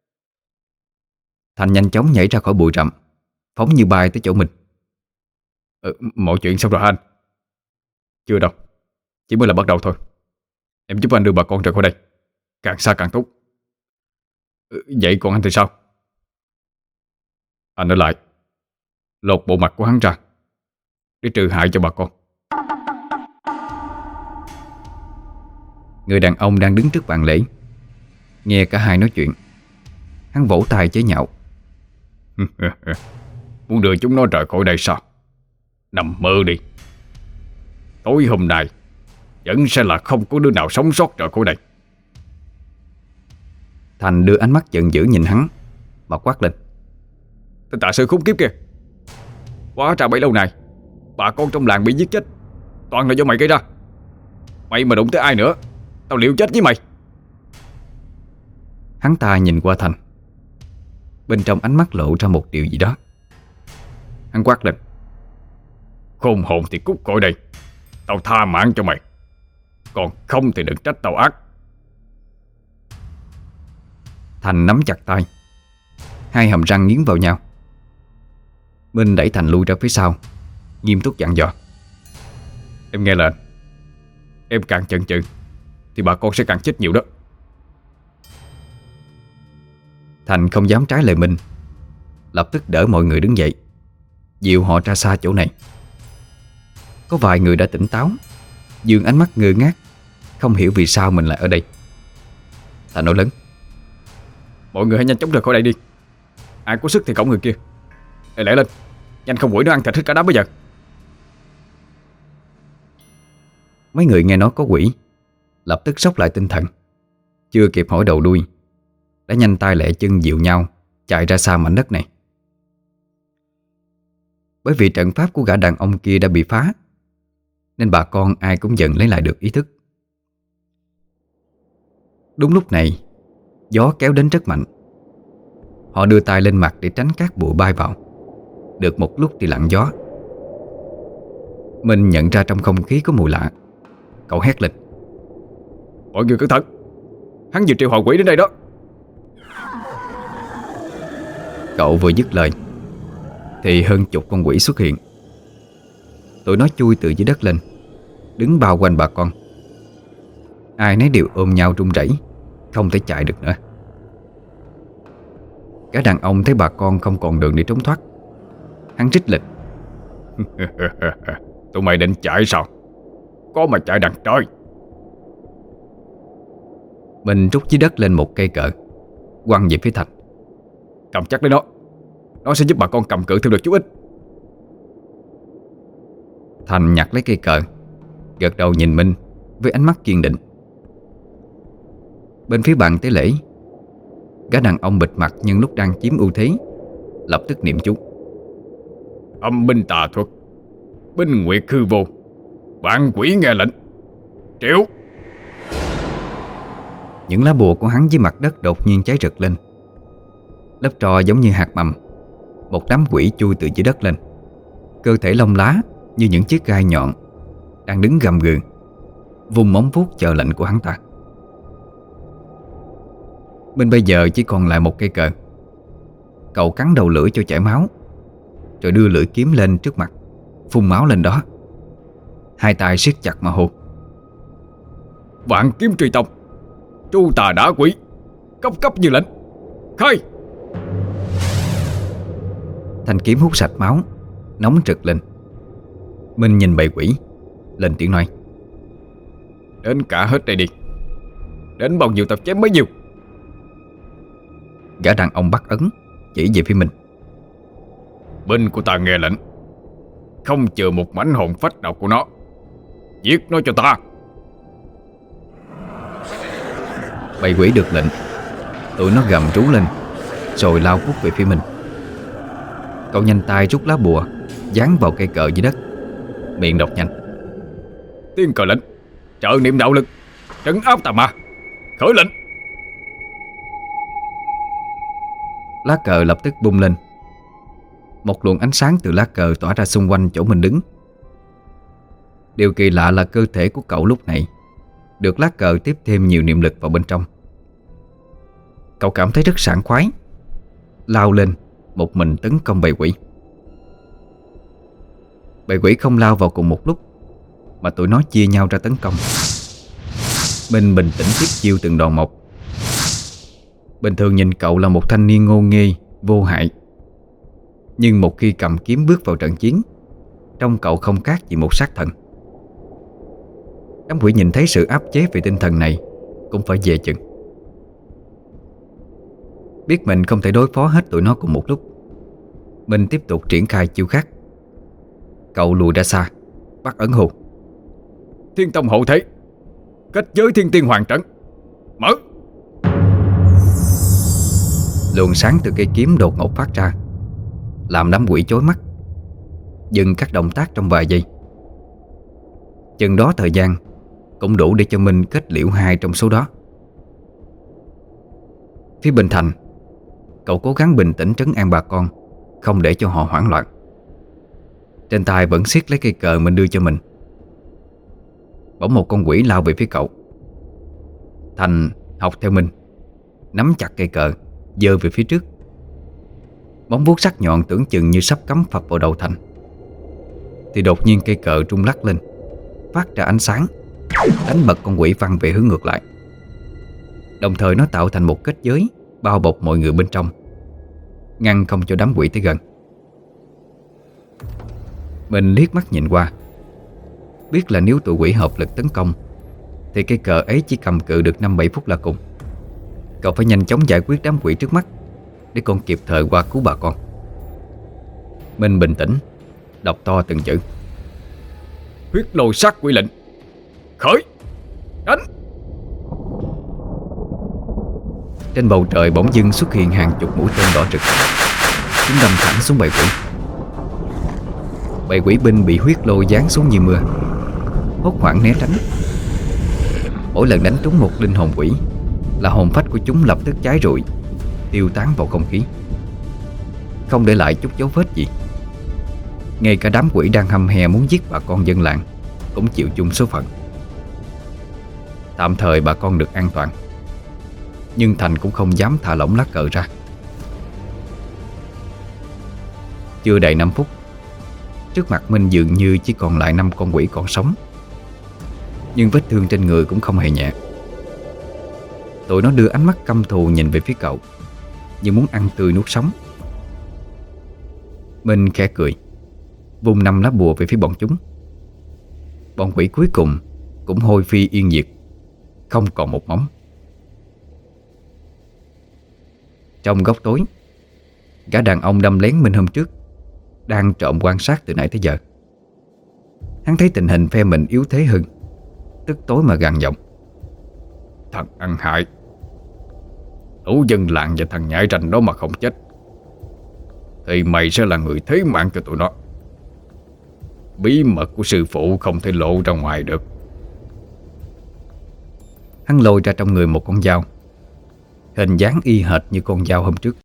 [SPEAKER 1] Thành nhanh chóng nhảy ra khỏi bụi rậm, phóng như bay tới chỗ mình.
[SPEAKER 2] ừ, Mọi chuyện xong rồi anh? Chưa đâu, chỉ mới là bắt đầu thôi. Em giúp anh đưa bà con rời khỏi đây, càng xa càng tốt. ừ, Vậy còn anh thì sao? Anh ở lại lột bộ mặt của hắn ra để trừ hại cho bà con.
[SPEAKER 1] Người đàn ông đang đứng trước bàn lễ nghe cả hai nói chuyện. Hắn vỗ tay chế nhạo:
[SPEAKER 2] Muốn đưa chúng nó rời khỏi đây sao? Nằm mơ đi. Tối hôm nay vẫn sẽ là không có đứa nào sống sót rời khỏi đây.
[SPEAKER 1] Thành đưa ánh mắt giận dữ nhìn hắn mà quát lên:
[SPEAKER 2] Tên tà sư khốn kiếp kìa! Quá ra bấy lâu nay bà con trong làng bị giết chết toàn là do mày gây ra. Mày mà đụng tới ai nữa, tao liều chết với mày.
[SPEAKER 1] Hắn ta nhìn qua Thành, bên trong ánh mắt lộ ra một điều gì đó. Hắn quát lên:
[SPEAKER 2] Khôn hồn thì cút khỏi đây, tao tha mạng cho mày. Còn không thì đừng trách tao ác.
[SPEAKER 1] Thành nắm chặt tay, hai hàm răng nghiến vào nhau. Minh đẩy Thành lui ra phía sau, nghiêm túc dặn dò:
[SPEAKER 2] Em nghe lệnh. Em càng chần chừ thì bà con sẽ càng chết nhiều đó.
[SPEAKER 1] Thành không dám trái lời Minh, lập tức đỡ mọi người đứng dậy, dìu họ ra xa chỗ này. Có vài người đã tỉnh táo, dương ánh mắt ngơ ngác, không hiểu vì sao mình lại ở đây. Thành nói lớn:
[SPEAKER 2] Mọi người hãy nhanh chóng rời khỏi đây đi. Ai có sức thì cõng người kia. Lẹ lẹ lên, nhanh không quỷ nó ăn thịt hết cả đám bây giờ.
[SPEAKER 1] Mấy người nghe nói có quỷ, lập tức sốc lại tinh thần. Chưa kịp hỏi đầu đuôi, đã nhanh tay lẹ chân dịu nhau chạy ra xa mảnh đất này. Bởi vì trận pháp của gã đàn ông kia đã bị phá, nên bà con ai cũng dần lấy lại được ý thức. Đúng lúc này, gió kéo đến rất mạnh. Họ đưa tay lên mặt để tránh cát bụi bay vào. Được một lúc thì lặng gió. Mình nhận ra trong không khí có mùi lạ. Cậu hét lên:
[SPEAKER 2] Mọi người cẩn thận, hắn vừa triệu hồi quỷ đến đây đó.
[SPEAKER 1] Cậu vừa dứt lời thì hơn chục con quỷ xuất hiện. Tụi nó chui từ dưới đất lên, đứng bao quanh bà con. Ai nấy đều ôm nhau run rẩy, không thể chạy được nữa. Cả đàn ông thấy bà con không còn đường để trốn thoát, hắn rít lên:
[SPEAKER 2] Tụi mày định chạy sao? Có mà chạy đằng trời.
[SPEAKER 1] Mình rút dưới đất lên một cây cờ, quăng về phía Thành:
[SPEAKER 2] Cầm chắc lấy nó, nó sẽ giúp bà con cầm cự thêm được chút ít.
[SPEAKER 1] Thành nhặt lấy cây cờ, gật đầu nhìn Minh với ánh mắt kiên định. Bên phía bàn tế lễ, gã đàn ông bịt mặt nhân lúc đang chiếm ưu thế lập tức niệm chú:
[SPEAKER 2] Âm binh tà thuật, binh nguyệt hư vô, vạn quỷ nghe lệnh, triệu.
[SPEAKER 1] Những lá bùa của hắn dưới mặt đất đột nhiên cháy rực lên. Lớp tro giống như hạt mầm. Một đám quỷ chui từ dưới đất lên, cơ thể lông lá như những chiếc gai nhọn, đang đứng gầm gừ, vùng móng vuốt chờ lệnh của hắn ta. Bên bây giờ chỉ còn lại một cây cờ. Cậu cắn đầu lưỡi cho chảy máu, rồi đưa lưỡi kiếm lên trước mặt, phun máu lên đó. Hai tay siết chặt mà hô:
[SPEAKER 2] Vạn kiếm truy tông, tru tà đả quỷ, cấp cấp như lệnh, khai.
[SPEAKER 1] Thanh kiếm hút sạch máu, nóng rực lên. Minh nhìn bầy quỷ, lên tiếng nói:
[SPEAKER 2] Đến cả hết đây đi. Đến bao nhiêu tập chém bấy nhiêu.
[SPEAKER 1] Gã đàn ông bắt ấn, chỉ về phía mình:
[SPEAKER 2] Binh của ta nghe lệnh, không chừa một mảnh hồn phách nào của nó, giết nó cho ta.
[SPEAKER 1] Bầy quỷ được lệnh, tụi nó gầm rú lên, rồi lao vút về phía mình. Cậu nhanh tay rút lá bùa dán vào cây cờ dưới đất, miệng đọc nhanh:
[SPEAKER 2] Tiên cờ lệnh, trợ niệm đạo lực, trấn áp tà ma, khởi lệnh.
[SPEAKER 1] Lá cờ lập tức bung lên. Một luồng ánh sáng từ lá cờ tỏa ra xung quanh chỗ mình đứng. Điều kỳ lạ là cơ thể của cậu lúc này được lá cờ tiếp thêm nhiều niệm lực vào bên trong. Cậu cảm thấy rất sảng khoái, lao lên một mình tấn công bầy quỷ. Bầy quỷ không lao vào cùng một lúc, mà tụi nó chia nhau ra tấn công. Minh bình tĩnh tiếp chiêu từng đòn một. Bình thường nhìn cậu là một thanh niên ngô nghê, vô hại, nhưng một khi cầm kiếm bước vào trận chiến, trông cậu không khác gì một sát thần. Đám quỷ nhìn thấy sự áp chế về tinh thần này cũng phải về chừng. Biết mình không thể đối phó hết tụi nó cùng một lúc, Minh tiếp tục triển khai chiêu khác. Cậu lùi ra xa, bắt ấn hù:
[SPEAKER 2] Thiên tông hộ thế, kết giới thiên tiên hoàng trận, mở.
[SPEAKER 1] Luồng sáng từ cây kiếm đột ngột phát ra, làm đám quỷ chói mắt, dừng các động tác trong vài giây. Chừng đó thời gian cũng đủ để cho Minh kết liễu hai trong số đó. Phía bên Thành, cậu cố gắng bình tĩnh trấn an bà con, không để cho họ hoảng loạn. Trên tay vẫn siết lấy cây cờ mình đưa cho mình. bỗng một con quỷ lao về phía cậu. Thành học theo Minh, nắm chặt cây cờ, giơ về phía trước. Móng vuốt sắc nhọn tưởng chừng như sắp cắm phập vào đầu Thành, thì đột nhiên cây cờ rung lắc lên, phát ra ánh sáng, đánh bật con quỷ văng về hướng ngược lại. Đồng thời nó tạo thành một kết giới bao bọc mọi người bên trong, ngăn không cho đám quỷ tới gần. Mình liếc mắt nhìn qua, biết là nếu tụi quỷ hợp lực tấn công thì cây cờ ấy chỉ cầm cự được năm bảy phút là cùng. Cậu phải nhanh chóng giải quyết đám quỷ trước mắt để còn kịp thời qua cứu bà con. Mình bình tĩnh đọc to từng chữ:
[SPEAKER 2] Huyết lôi sát quỷ lệnh, khởi, đánh.
[SPEAKER 1] Trên bầu trời bỗng dưng xuất hiện hàng chục mũi tên đỏ rực, chúng đâm thẳng xuống bầy quỷ. Bầy quỷ binh bị huyết lôi giáng xuống như mưa, hốt hoảng né tránh. Mỗi lần đánh trúng một linh hồn quỷ là hồn phách của chúng lập tức cháy rụi, tiêu tán vào không khí, không để lại chút dấu vết gì. Ngay cả đám quỷ đang hăm hè muốn giết bà con dân làng cũng chịu chung số phận. Tạm thời bà con được an toàn, nhưng Thành cũng không dám thả lỏng lá cờ ra. Chưa đầy năm phút, trước mặt Minh dường như chỉ còn lại năm con quỷ còn sống, nhưng vết thương trên người cũng không hề nhẹ. Tụi nó đưa ánh mắt căm thù nhìn về phía cậu, như muốn ăn tươi nuốt sống. Minh khẽ cười, vung năm lá bùa về phía bọn chúng. Bọn quỷ cuối cùng cũng hôi phi yên diệt, không còn một móng. Trong góc tối, gã đàn ông đâm lén Minh hôm trước đang trộm quan sát từ nãy tới giờ. Hắn thấy tình hình phe mình yếu thế hơn, tức tối mà gằn giọng:
[SPEAKER 2] Thằng ăn hại, lũ dân làng và thằng nhãi ranh đó mà không chết thì mày sẽ là người thế mạng cho tụi nó. Bí mật của sư phụ không thể lộ ra ngoài được.
[SPEAKER 1] Hắn lôi ra trong người một con dao, hình dáng y hệt như con dao hôm trước.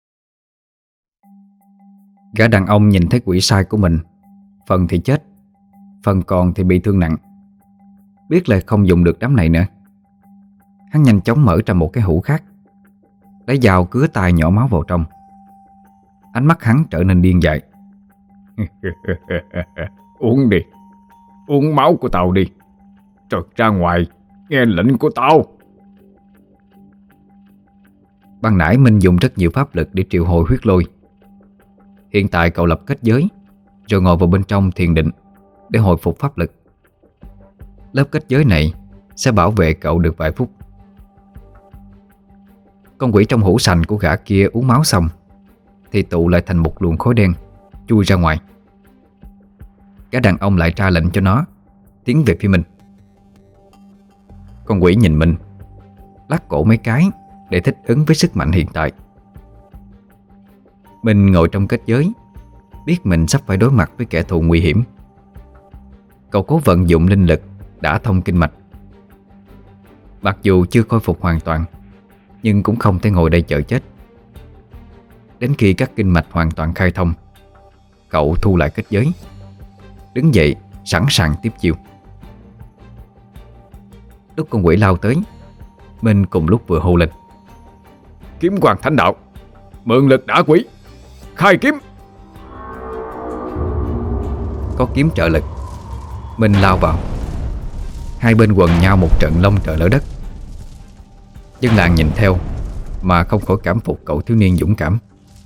[SPEAKER 1] Gã đàn ông nhìn thấy quỷ sai của mình, phần thì chết, phần còn thì bị thương nặng. Biết là không dùng được đám này nữa, hắn nhanh chóng mở ra một cái hũ khác, lấy dao cứa tay nhỏ máu vào trong. Ánh mắt hắn trở nên điên dại.
[SPEAKER 2] Uống đi, uống máu của tao đi, rồi ra ngoài nghe lệnh của tao.
[SPEAKER 1] Ban nãy Minh dùng rất nhiều pháp lực để triệu hồi huyết lôi. Hiện tại cậu lập kết giới, rồi ngồi vào bên trong thiền định để hồi phục pháp lực. Lớp kết giới này sẽ bảo vệ cậu được vài phút. Con quỷ trong hũ sành của gã kia uống máu xong thì tụ lại thành một luồng khói đen chui ra ngoài. Gã đàn ông lại ra lệnh cho nó tiến về phía mình. Con quỷ nhìn mình, lắc cổ mấy cái để thích ứng với sức mạnh hiện tại. Mình ngồi trong kết giới, biết mình sắp phải đối mặt với kẻ thù nguy hiểm. Cậu cố vận dụng linh lực đã thông kinh mạch. Mặc dù chưa khôi phục hoàn toàn, nhưng cũng không thể ngồi đây chờ chết. Đến khi các kinh mạch hoàn toàn khai thông, cậu thu lại kết giới, đứng dậy sẵn sàng tiếp chiêu. Lúc con quỷ lao tới, Minh cùng lúc vừa hô lên:
[SPEAKER 2] Kiếm hoàng thánh đạo, mượn lực đả quỷ, khai kiếm.
[SPEAKER 1] Có kiếm trợ lực, Minh lao vào. Hai bên quần nhau một trận long trời lở đất. Dân làng nhìn theo mà không khỏi cảm phục cậu thiếu niên dũng cảm.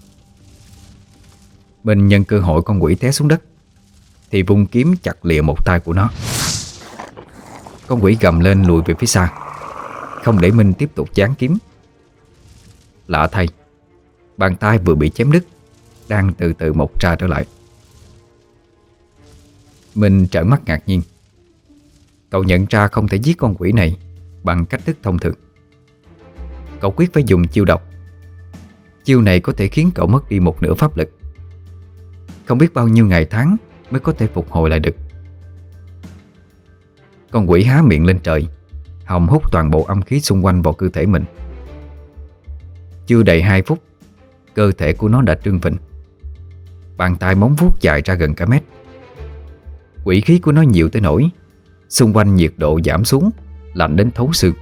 [SPEAKER 1] Minh nhân cơ hội con quỷ té xuống đất thì vung kiếm chặt lìa một tay của nó. Con quỷ gầm lên lùi về phía xa, không để Minh tiếp tục giáng kiếm. Lạ thay, bàn tay vừa bị chém đứt đang từ từ mọc ra trở lại. Minh trợn mắt ngạc nhiên. Cậu nhận ra không thể giết con quỷ này bằng cách thức thông thường. Cậu quyết phải dùng chiêu độc. Chiêu này có thể khiến cậu mất đi một nửa pháp lực. Không biết bao nhiêu ngày tháng mới có thể phục hồi lại được. Con quỷ há miệng lên trời, hòng hút toàn bộ âm khí xung quanh vào cơ thể mình. Chưa đầy hai phút, cơ thể của nó đã trương phình. Bàn tay móng vuốt dài ra gần cả mét. Quỷ khí của nó nhiều tới nỗi Xung quanh nhiệt độ giảm xuống, lạnh đến thấu xương.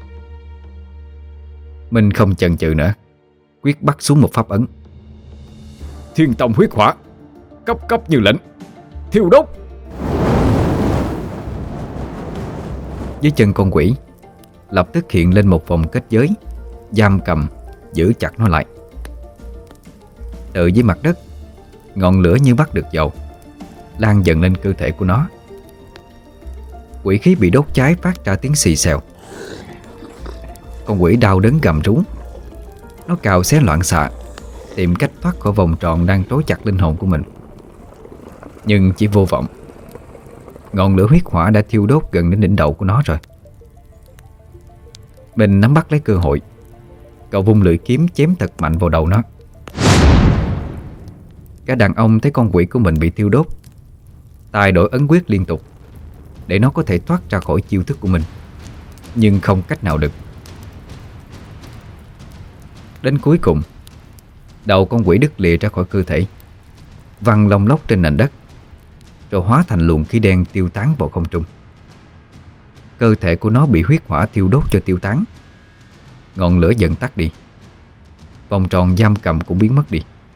[SPEAKER 1] Minh không chần chừ nữa, quyết bắt xuống một pháp ấn.
[SPEAKER 2] Thiên tông huyết hỏa, cấp cấp như lệnh, thiêu đốt.
[SPEAKER 1] Dưới chân con quỷ lập tức hiện lên một vòng kết giới, giam cầm, giữ chặt nó lại. Từ dưới mặt đất, ngọn lửa như bắt được dầu, lan dần lên cơ thể của nó. Quỷ khí bị đốt cháy phát ra tiếng xì xèo. Con quỷ đau đớn gầm rú. Nó cào xé loạn xạ, tìm cách thoát khỏi vòng tròn đang trói chặt linh hồn của mình. Nhưng chỉ vô vọng. Ngọn lửa huyết hỏa đã thiêu đốt gần đến đỉnh đầu của nó rồi. Mình nắm bắt lấy cơ hội, cậu vung lưỡi kiếm chém thật mạnh vào đầu nó. Cả đàn ông thấy con quỷ của mình bị thiêu đốt, tay đổi ấn quyết liên tục để nó có thể thoát ra khỏi chiêu thức của mình, nhưng không cách nào được. Đến cuối cùng, đầu con quỷ đứt lìa ra khỏi cơ thể, văng lông lốc trên nền đất, rồi hóa thành luồng khí đen tiêu tán vào không trung. Cơ thể của nó bị huyết hỏa thiêu đốt cho tiêu tán. Ngọn lửa dần tắt đi, vòng tròn giam cầm cũng biến mất đi.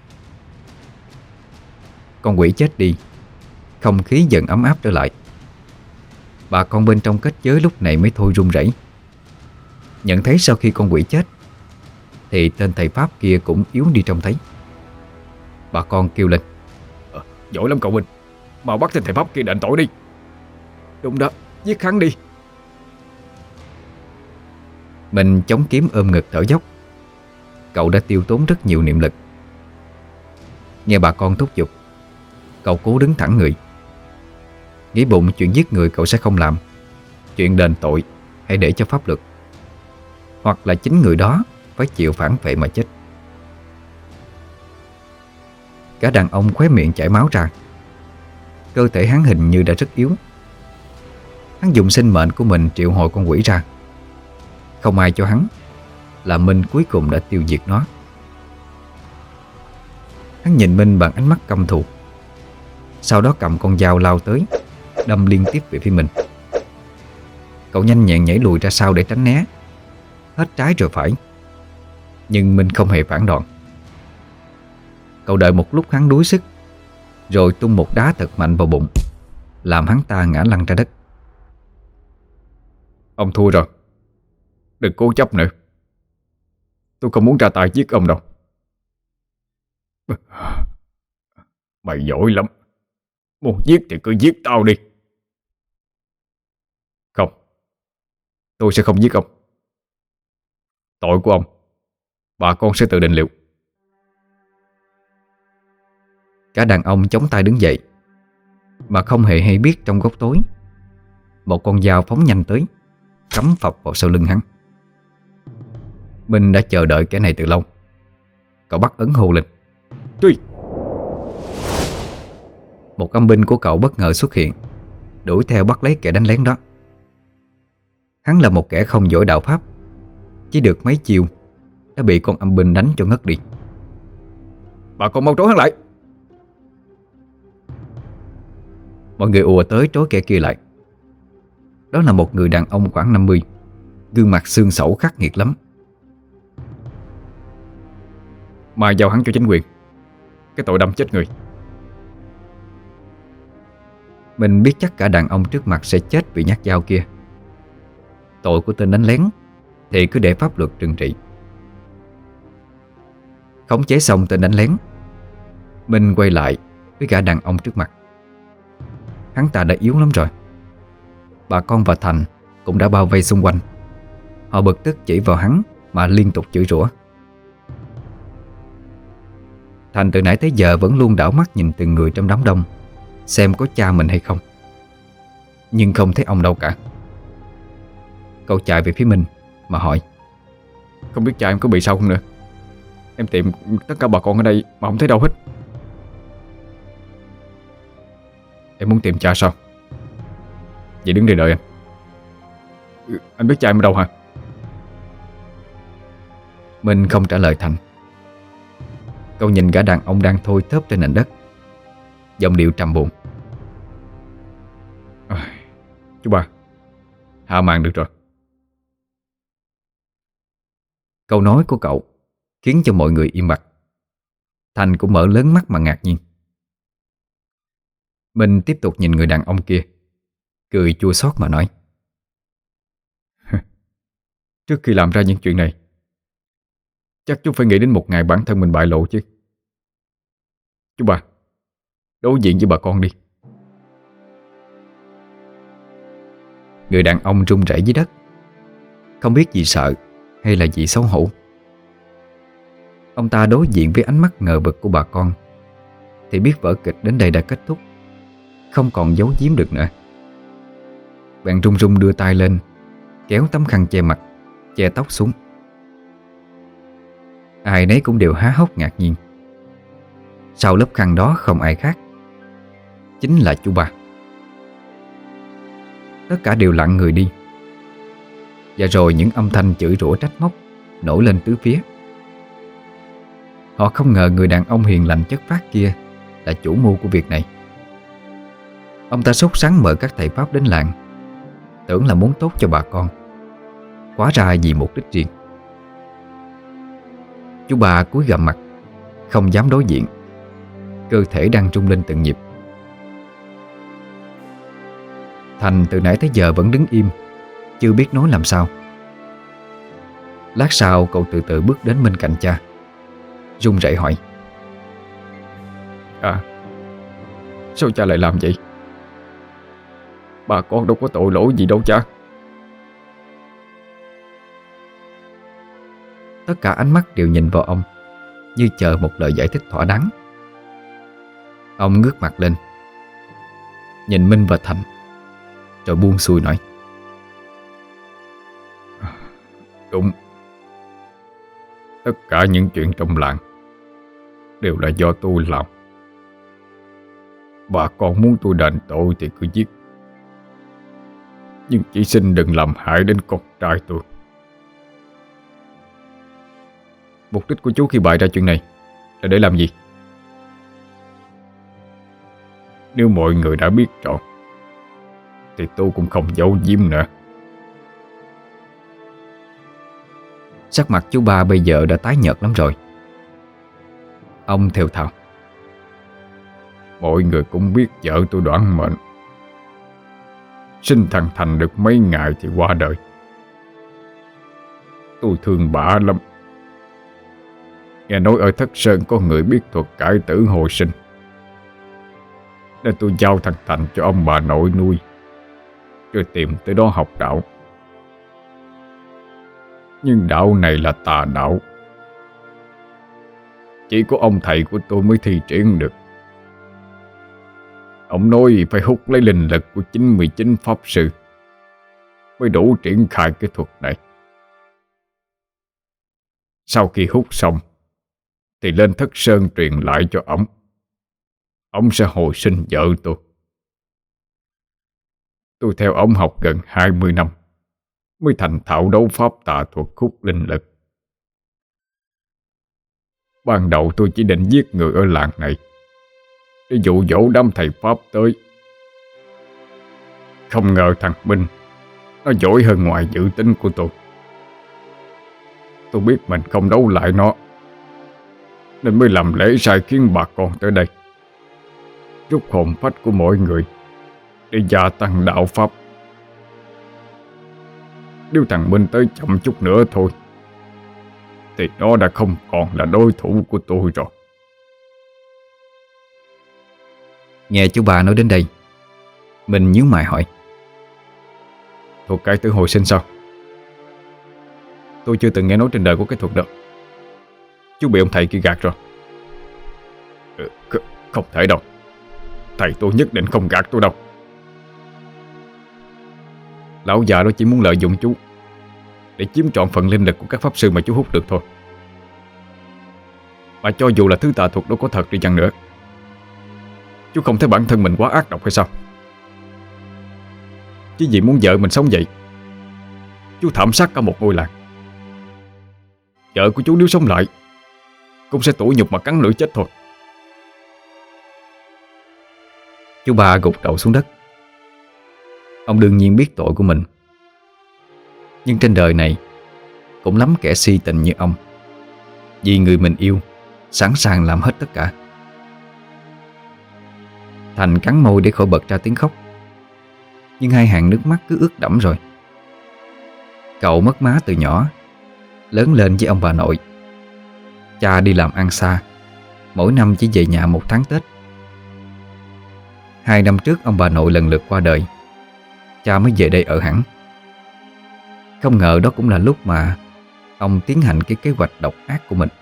[SPEAKER 1] Con quỷ chết đi, không khí dần ấm áp trở lại. Bà con bên trong kết giới lúc này mới thôi run rẩy. Nhận thấy sau khi con quỷ chết thì tên thầy pháp kia cũng yếu đi trông thấy. Bà con kêu lên:
[SPEAKER 2] à, Giỏi lắm cậu Minh, mau bắt tên thầy pháp kia đền tội đi. Đúng đó, giết hắn đi.
[SPEAKER 1] Mình chống kiếm ôm ngực thở dốc. Cậu đã tiêu tốn rất nhiều niệm lực. Nghe bà con thúc giục, cậu cố đứng thẳng người. Nghĩ bụng chuyện giết người cậu sẽ không làm, chuyện đền tội hãy để cho pháp luật, hoặc là chính người đó phải chịu phản vệ mà chết. Cả đàn ông khóe miệng chảy máu ra. Cơ thể hắn hình như đã rất yếu. Hắn dùng sinh mệnh của mình triệu hồi con quỷ ra. Không ai cho hắn, là Minh cuối cùng đã tiêu diệt nó. Hắn nhìn Minh bằng ánh mắt căm thù, sau đó cầm con dao lao tới, đâm liên tiếp về phía mình. Cậu nhanh nhẹn nhảy lùi ra sau để tránh né, hết trái rồi phải. Nhưng Minh không hề phản đòn. Cậu đợi một lúc hắn đuối sức, rồi tung một đá thật mạnh vào bụng, làm hắn ta ngã lăn ra đất.
[SPEAKER 2] Ông thua rồi, đừng cố chấp nữa. Tôi không muốn ra tay giết ông đâu. Mày giỏi lắm, muốn giết thì cứ giết tao đi. Không, tôi sẽ không giết ông. Tội của ông, bà con sẽ tự định liệu.
[SPEAKER 1] Cả đàn ông chống tay đứng dậy, mà không hề hay biết trong góc tối một con dao phóng nhanh tới, cắm phập vào sau lưng hắn. Minh đã chờ đợi cái này từ lâu. Cậu bắt ấn hô lên:
[SPEAKER 2] Truy!
[SPEAKER 1] Một âm binh của cậu bất ngờ xuất hiện, đuổi theo bắt lấy kẻ đánh lén đó. Hắn là một kẻ không giỏi đạo pháp, chỉ được mấy chiêu đã bị con âm binh đánh cho ngất đi.
[SPEAKER 2] Bà con mau trốn hắn lại!
[SPEAKER 1] Mọi người ùa tới trối kẻ kia lại. Đó là một người đàn ông khoảng năm mươi, gương mặt xương xẩu khắc nghiệt lắm.
[SPEAKER 2] Mai giao hắn cho chính quyền, cái tội đâm chết người.
[SPEAKER 1] Mình biết chắc cả đàn ông trước mặt sẽ chết vì nhát dao kia. Tội của tên đánh lén thì cứ để pháp luật trừng trị. Khống chế xong tên đánh lén, Minh quay lại với cả đàn ông trước mặt. Hắn ta đã yếu lắm rồi. Bà con và Thành cũng đã bao vây xung quanh. Họ bực tức chỉ vào hắn mà liên tục chửi rủa. Thành từ nãy tới giờ vẫn luôn đảo mắt nhìn từng người trong đám đông, xem có cha mình hay không. Nhưng không thấy ông đâu cả. Cậu chạy về phía Minh mà hỏi:
[SPEAKER 2] Không biết cha em có bị sao không nữa? Em tìm tất cả bà con ở đây mà không thấy đâu hết. Em muốn tìm cha sao? Vậy đứng đây đợi anh. Anh biết cha em ở đâu hả?
[SPEAKER 1] Minh không trả lời Thành. Cậu nhìn gã đàn ông đang thôi thớp trên nền đất, giọng điệu trầm buồn:
[SPEAKER 2] à, Chú ba, Hạ màn được rồi.
[SPEAKER 1] Câu nói của cậu khiến cho mọi người im bặt. Thành cũng mở lớn mắt mà ngạc nhiên. Minh tiếp tục nhìn người đàn ông kia, cười chua xót mà nói:
[SPEAKER 2] Trước khi làm ra những chuyện này, chắc chú phải nghĩ đến một ngày bản thân mình bại lộ chứ. Chú bà, đối diện với bà con đi.
[SPEAKER 1] Người đàn ông run rẩy dưới đất, không biết gì sợ hay là gì xấu hổ. Ông ta đối diện với ánh mắt ngờ vực của bà con thì biết vở kịch đến đây đã kết thúc, không còn giấu giếm được nữa. Bạn run run đưa tay lên, kéo tấm khăn che mặt, che tóc xuống. Ai nấy cũng đều há hốc ngạc nhiên. Sau lớp khăn đó không ai khác, chính là chú ba. Tất cả đều lặng người đi. Và rồi những âm thanh chửi rủa trách móc nổi lên tứ phía. Họ không ngờ người đàn ông hiền lành chất phác kia là chủ mưu của việc này. Ông ta sốt sắng mời các thầy pháp đến làng, tưởng là muốn tốt cho bà con, hóa ra vì mục đích riêng. Chú bà cúi gằm mặt, không dám đối diện, cơ thể đang rung lên từng nhịp. Thành từ nãy tới giờ vẫn đứng im, chưa biết nói làm sao. Lát sau cậu từ từ bước đến bên cạnh cha, run rẩy hỏi:
[SPEAKER 2] À, sao cha lại làm vậy? Bà con đâu có tội lỗi gì đâu cha.
[SPEAKER 1] Tất cả ánh mắt đều nhìn vào ông, như chờ một lời giải thích thỏa đáng. Ông ngước mặt lên, nhìn Minh và Thành, rồi buông xuôi nói:
[SPEAKER 2] Đúng, tất cả những chuyện trong làng đều là do tôi làm. Bà con muốn tôi đền tội thì cứ giết, nhưng chỉ xin đừng làm hại đến con trai tôi.
[SPEAKER 1] Mục đích của chú khi bày ra chuyện này là để làm gì?
[SPEAKER 2] Nếu mọi người đã biết rõ thì tôi cũng không giấu giếm nữa.
[SPEAKER 1] Sắc mặt chú ba bây giờ đã tái nhợt lắm rồi. Ông thều thào:
[SPEAKER 2] Mọi người cũng biết vợ tôi đoản mệnh, sinh thằng Thành được mấy ngày thì qua đời. Tôi thương bà lắm. Nghe nói ở Thất Sơn có người biết thuật cải tử hồi sinh, nên tôi giao thằng Thành cho ông bà nội nuôi, rồi tìm tới đó học đạo. Nhưng đạo này là tà đạo, chỉ có ông thầy của tôi mới thi triển được. Ông nói phải hút lấy linh lực của chín mươi chín pháp sư mới đủ triển khai cái thuật này. Sau khi hút xong thì lên Thất Sơn truyền lại cho ổng. Ông sẽ hồi sinh vợ tôi. Tôi theo ông học gần hai mươi năm mới thành thạo đấu pháp tà thuật hút linh lực. Ban đầu tôi chỉ định giết người ở làng này để dụ dỗ đám thầy pháp tới. Không ngờ thằng Minh nó giỏi hơn ngoài dự tính của tôi. Tôi biết mình không đấu lại nó, nên mới làm lễ sai khiến bà con tới đây, rút hồn phách của mọi người để gia tăng đạo pháp. Nếu thằng Minh tới chậm chút nữa thôi thì nó đã không còn là đối thủ của tôi rồi.
[SPEAKER 1] Nghe chú bà nói đến đây, mình nhíu mày hỏi:
[SPEAKER 2] Thuật cải tử hồi sinh sao? Tôi chưa từng nghe nói trên đời của cái thuật đó. Chú bị ông thầy kia gạt rồi. Ừ, không thể đâu. Thầy tôi nhất định không gạt tôi đâu. Lão già đó chỉ muốn lợi dụng chú để chiếm trọn phần linh lực của các pháp sư mà chú hút được thôi. Mà cho dù là thứ tà thuật đó có thật đi chăng nữa, chú không thấy bản thân mình quá ác độc hay sao? Chỉ vì muốn vợ mình sống vậy, chú thảm sát cả một ngôi làng. Vợ của chú nếu sống lại cũng sẽ tủi nhục mà cắn lưỡi chết thôi.
[SPEAKER 1] Chú ba gục đầu xuống đất. Ông đương nhiên biết tội của mình, Nhưng trên đời này cũng lắm kẻ si tình như ông, vì người mình yêu sẵn sàng làm hết tất cả. Thành cắn môi để khỏi bật ra tiếng khóc, nhưng hai hàng nước mắt cứ ướt đẫm rồi. Cậu mất má từ nhỏ, lớn lên với ông bà nội. Cha đi làm ăn xa, mỗi năm chỉ về nhà một tháng Tết. Hai năm trước ông bà nội lần lượt qua đời, cha mới về đây ở hẳn. Không ngờ đó cũng là lúc mà ông tiến hành cái kế hoạch độc ác của mình.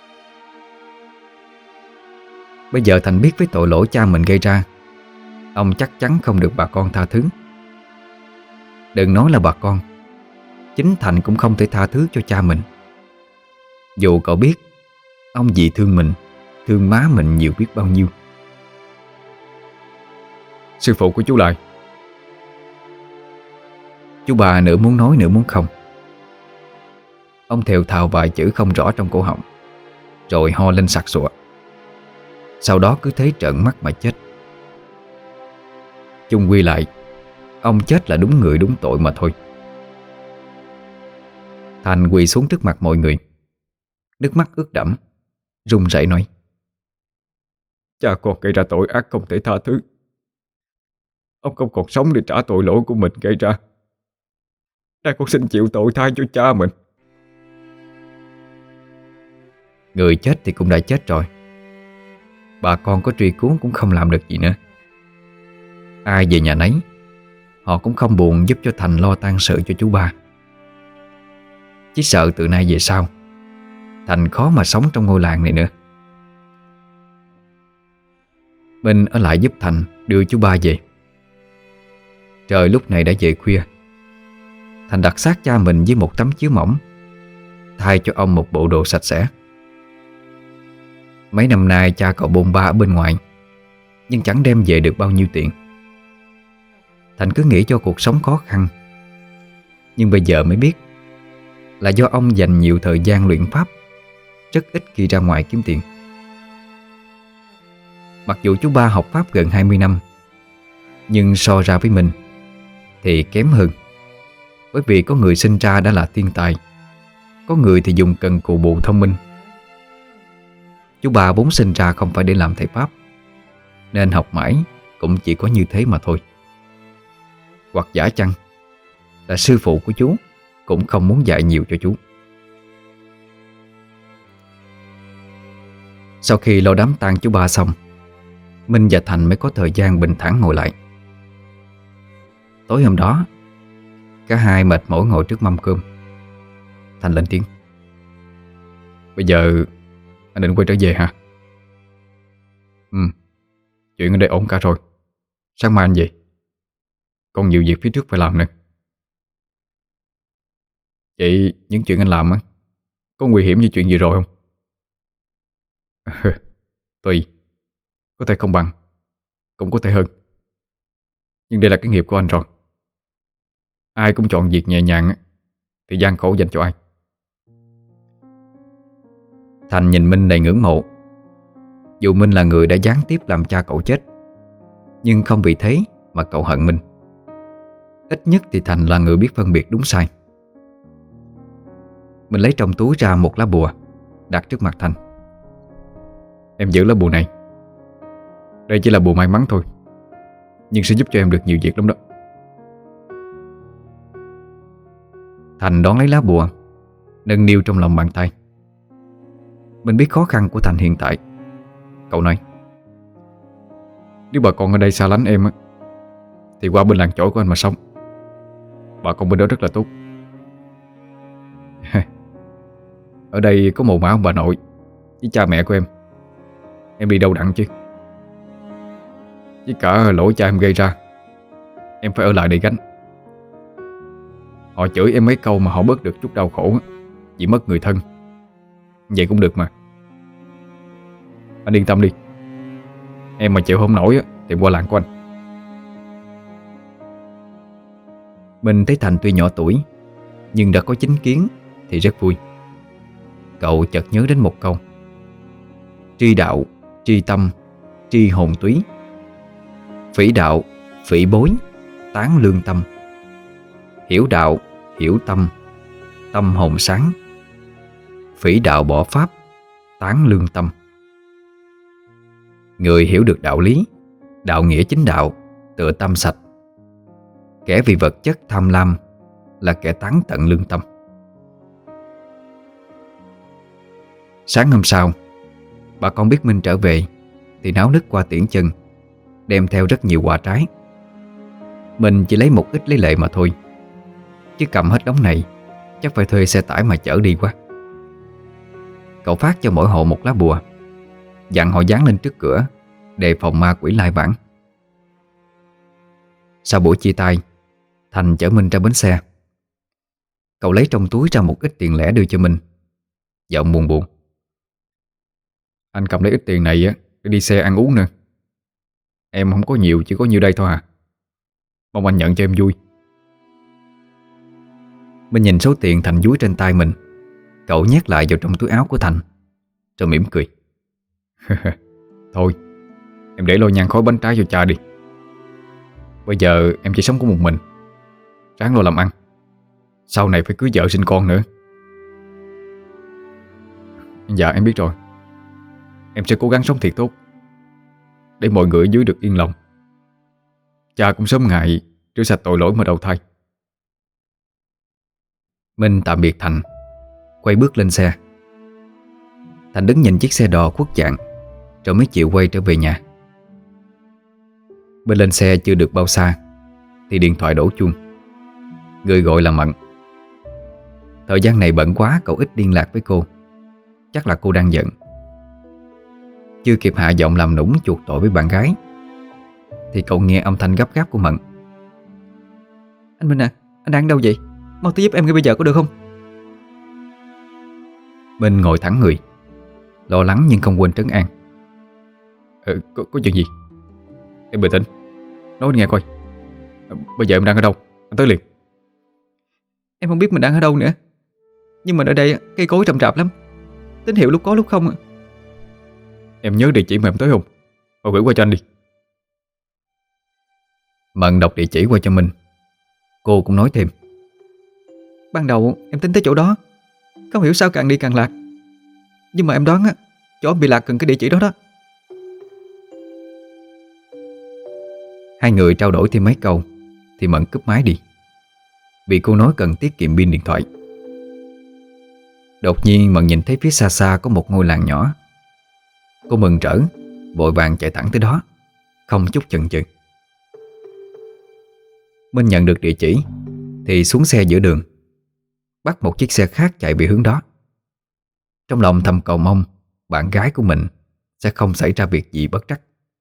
[SPEAKER 1] Bây giờ Thành biết với tội lỗi cha mình gây ra, ông chắc chắn không được bà con tha thứ. Đừng nói là bà con, chính Thành cũng không thể tha thứ cho cha mình. Dù cậu biết ông vì thương mình, thương má mình nhiều biết bao nhiêu.
[SPEAKER 2] Sư phụ của chú Lại.
[SPEAKER 1] Chú bà nửa muốn nói nửa muốn không. Ông thều thào vài chữ không rõ trong cổ họng, rồi ho lên sặc sụa. Sau đó cứ thế trợn mắt mà chết. Chung quy lại, ông chết là đúng người đúng tội mà thôi. Thành quỳ xuống trước mặt mọi người, nước mắt ướt đẫm, run rẩy nói:
[SPEAKER 2] Cha con gây ra tội ác không thể tha thứ. Ông không còn sống để trả tội lỗi của mình gây ra. Cha con xin chịu tội thay cho cha mình.
[SPEAKER 1] Người chết thì cũng đã chết rồi, bà con có truy cứu cũng không làm được gì nữa. Ai về nhà nấy, họ cũng không buồn giúp cho Thành lo tang sự cho chú ba. Chỉ sợ từ nay về sau Thành khó mà sống trong ngôi làng này nữa. Minh ở lại giúp Thành đưa chú ba về. Trời lúc này đã về khuya. Thành đặt xác cha mình với một tấm chiếu mỏng, thay cho ông một bộ đồ sạch sẽ. Mấy năm nay cha cậu bôn ba ở bên ngoài, nhưng chẳng đem về được bao nhiêu tiền. Thành cứ nghĩ cho cuộc sống khó khăn, nhưng bây giờ mới biết là do ông dành nhiều thời gian luyện pháp, rất ít khi ra ngoài kiếm tiền. Mặc dù chú ba học pháp gần hai mươi năm, nhưng so ra với mình thì kém hơn. Bởi vì có người sinh ra đã là thiên tài, có người thì dùng cần cù bù thông minh. Chú ba vốn sinh ra không phải để làm thầy pháp, nên học mãi cũng chỉ có như thế mà thôi. Hoặc giả chăng là sư phụ của chú cũng không muốn dạy nhiều cho chú. Sau khi lo đám tang chú ba xong, Minh và Thành mới có thời gian bình thản ngồi lại. Tối hôm đó, cả hai mệt mỏi ngồi trước mâm cơm. Thành lên tiếng:
[SPEAKER 2] Bây giờ anh định quay trở về hả? Ừ, chuyện ở đây ổn cả rồi. Sáng mai anh về. Còn nhiều việc phía trước phải làm nữa. Vậy những chuyện anh làm á, có nguy hiểm như chuyện gì rồi không? Tùy. Có thể không bằng, cũng có thể hơn. Nhưng đây là cái nghiệp của anh rồi. Ai cũng chọn việc nhẹ nhàng á, thì gian khổ dành cho ai.
[SPEAKER 1] Thành nhìn Minh đầy ngưỡng mộ. Dù Minh là người đã gián tiếp làm cha cậu chết, nhưng không vì thế mà cậu hận Minh. Ít nhất thì Thành là người biết phân biệt đúng sai. Mình lấy trong túi ra một lá bùa, đặt trước mặt Thành.
[SPEAKER 2] Em giữ lá bùa này. Đây chỉ là bùa may mắn thôi, nhưng sẽ giúp cho em được nhiều việc lắm đó.
[SPEAKER 1] Thành đón lấy lá bùa, nâng niu trong lòng bàn tay. Mình biết khó khăn của Thành hiện tại. Cậu nói:
[SPEAKER 2] Nếu bà con ở đây xa lánh em á, thì qua bên làng chổi của anh mà sống. Bà con bên đó rất là tốt. Ở đây có mồ mả ông bà nội với cha mẹ của em. Em đi đâu đặng chứ. Với cả lỗi cha em gây ra, em phải ở lại để gánh. Họ chửi em mấy câu mà họ bớt được chút đau khổ vì mất người thân. Vậy cũng được mà. Anh yên tâm đi. Em mà chịu không nổi thì qua làng của anh.
[SPEAKER 1] Mình thấy Thành tuy nhỏ tuổi, nhưng đã có chính kiến thì rất vui. Cậu chợt nhớ đến một câu: tri đạo, tri tâm, tri hồn túy. Phỉ đạo, phỉ bối, tán lương tâm. Hiểu đạo, hiểu tâm, tâm hồn sáng. Phỉ đạo bỏ pháp, tán lương tâm. Người hiểu được đạo lý, đạo nghĩa chính đạo, tựa tâm sạch. Kẻ vì vật chất tham lam là kẻ tán tận lương tâm. Sáng hôm sau, bà con biết Minh trở về thì náo nức qua tiễn chân, đem theo rất nhiều quà trái. Mình chỉ lấy một ít lấy lệ mà thôi, chứ cầm hết đống này chắc phải thuê xe tải mà chở đi quá. Cậu phát cho mỗi hộ một lá bùa, dặn họ dán lên trước cửa, đề phòng ma quỷ lai vãng. Sau buổi chia tay, Thành chở Minh ra bến xe. Cậu lấy trong túi ra một ít tiền lẻ đưa cho Minh, giọng buồn buồn:
[SPEAKER 2] Anh cầm lấy ít tiền này á để đi xe ăn uống nữa. Em không có nhiều, chỉ có nhiêu đây thôi à. Mong anh nhận cho em vui.
[SPEAKER 1] Minh nhìn số tiền Thành dúi trên tay mình. Cậu nhét lại vào trong túi áo của Thành, rồi mỉm cười.
[SPEAKER 2] Thôi, em để lôi nhang khói bánh trái cho cha đi. Bây giờ em chỉ sống có một mình, ráng lo làm ăn. Sau này phải cưới vợ sinh con nữa. Dạ em biết rồi. Em sẽ cố gắng sống thiệt tốt, để mọi người ở dưới được yên lòng. Cha cũng sớm ngày rửa sạch tội lỗi mà đầu thai.
[SPEAKER 1] Minh tạm biệt Thành, quay bước lên xe. Thành đứng nhìn chiếc xe đò khuất dạng, rồi mới chịu quay trở về nhà. Bên lên xe chưa được bao xa thì điện thoại đổ chuông. Người gọi là Mận. Thời gian này bận quá, cậu ít liên lạc với cô. Chắc là cô đang giận. Chưa kịp hạ giọng làm nũng chuộc tội với bạn gái thì cậu nghe âm thanh gấp gáp của Mận. Anh Minh à, anh đang đâu vậy? Mau tới giúp em ngay bây giờ có được không? Minh ngồi thẳng người, lo lắng nhưng không quên trấn an.
[SPEAKER 2] Ờ, có, có chuyện gì? Em bình tĩnh, nói nghe coi. ờ, Bây giờ em đang ở đâu? Anh tới liền.
[SPEAKER 3] Em không biết mình đang ở đâu nữa, nhưng mà ở đây cây cối rậm rạp lắm, tín hiệu lúc có lúc không.
[SPEAKER 2] Em nhớ địa chỉ mà em tới không? Mà gửi qua cho anh đi.
[SPEAKER 1] Mận đọc địa chỉ qua cho mình. Cô cũng nói thêm:
[SPEAKER 3] Ban đầu em tính tới chỗ đó, không hiểu sao càng đi càng lạc. Nhưng mà em đoán á, chỗ em bị lạc gần cái địa chỉ đó đó.
[SPEAKER 1] Hai người trao đổi thêm mấy câu thì Mận cúp máy đi, vì cô nói cần tiết kiệm pin điện thoại. Đột nhiên Mận nhìn thấy phía xa xa có một ngôi làng nhỏ. Cô mừng rỡ, vội vàng chạy thẳng tới đó, không chút chần chừ. Minh nhận được địa chỉ thì xuống xe giữa đường, bắt một chiếc xe khác chạy về hướng đó. Trong lòng thầm cầu mong bạn gái của mình sẽ không xảy ra việc gì bất trắc.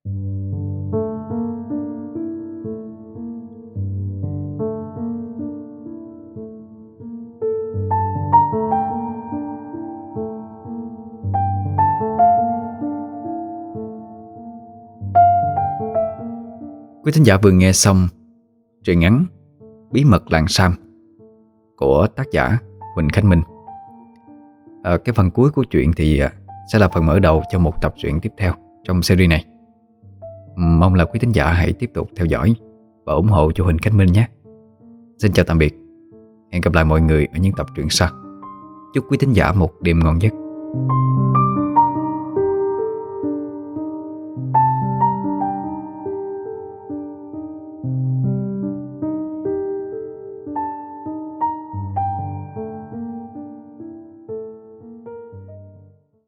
[SPEAKER 1] Quý thính giả vừa nghe xong truyện ngắn Bí mật làng Sam của tác giả Huỳnh Khánh Minh. à, Cái phần cuối của truyện thì sẽ là phần mở đầu cho một tập truyện tiếp theo trong series này. Mong là quý thính giả hãy tiếp tục theo dõi và ủng hộ cho Huỳnh Khánh Minh nhé. Xin chào tạm biệt. Hẹn gặp lại mọi người ở những tập truyện sau. Chúc quý thính giả một đêm ngon giấc.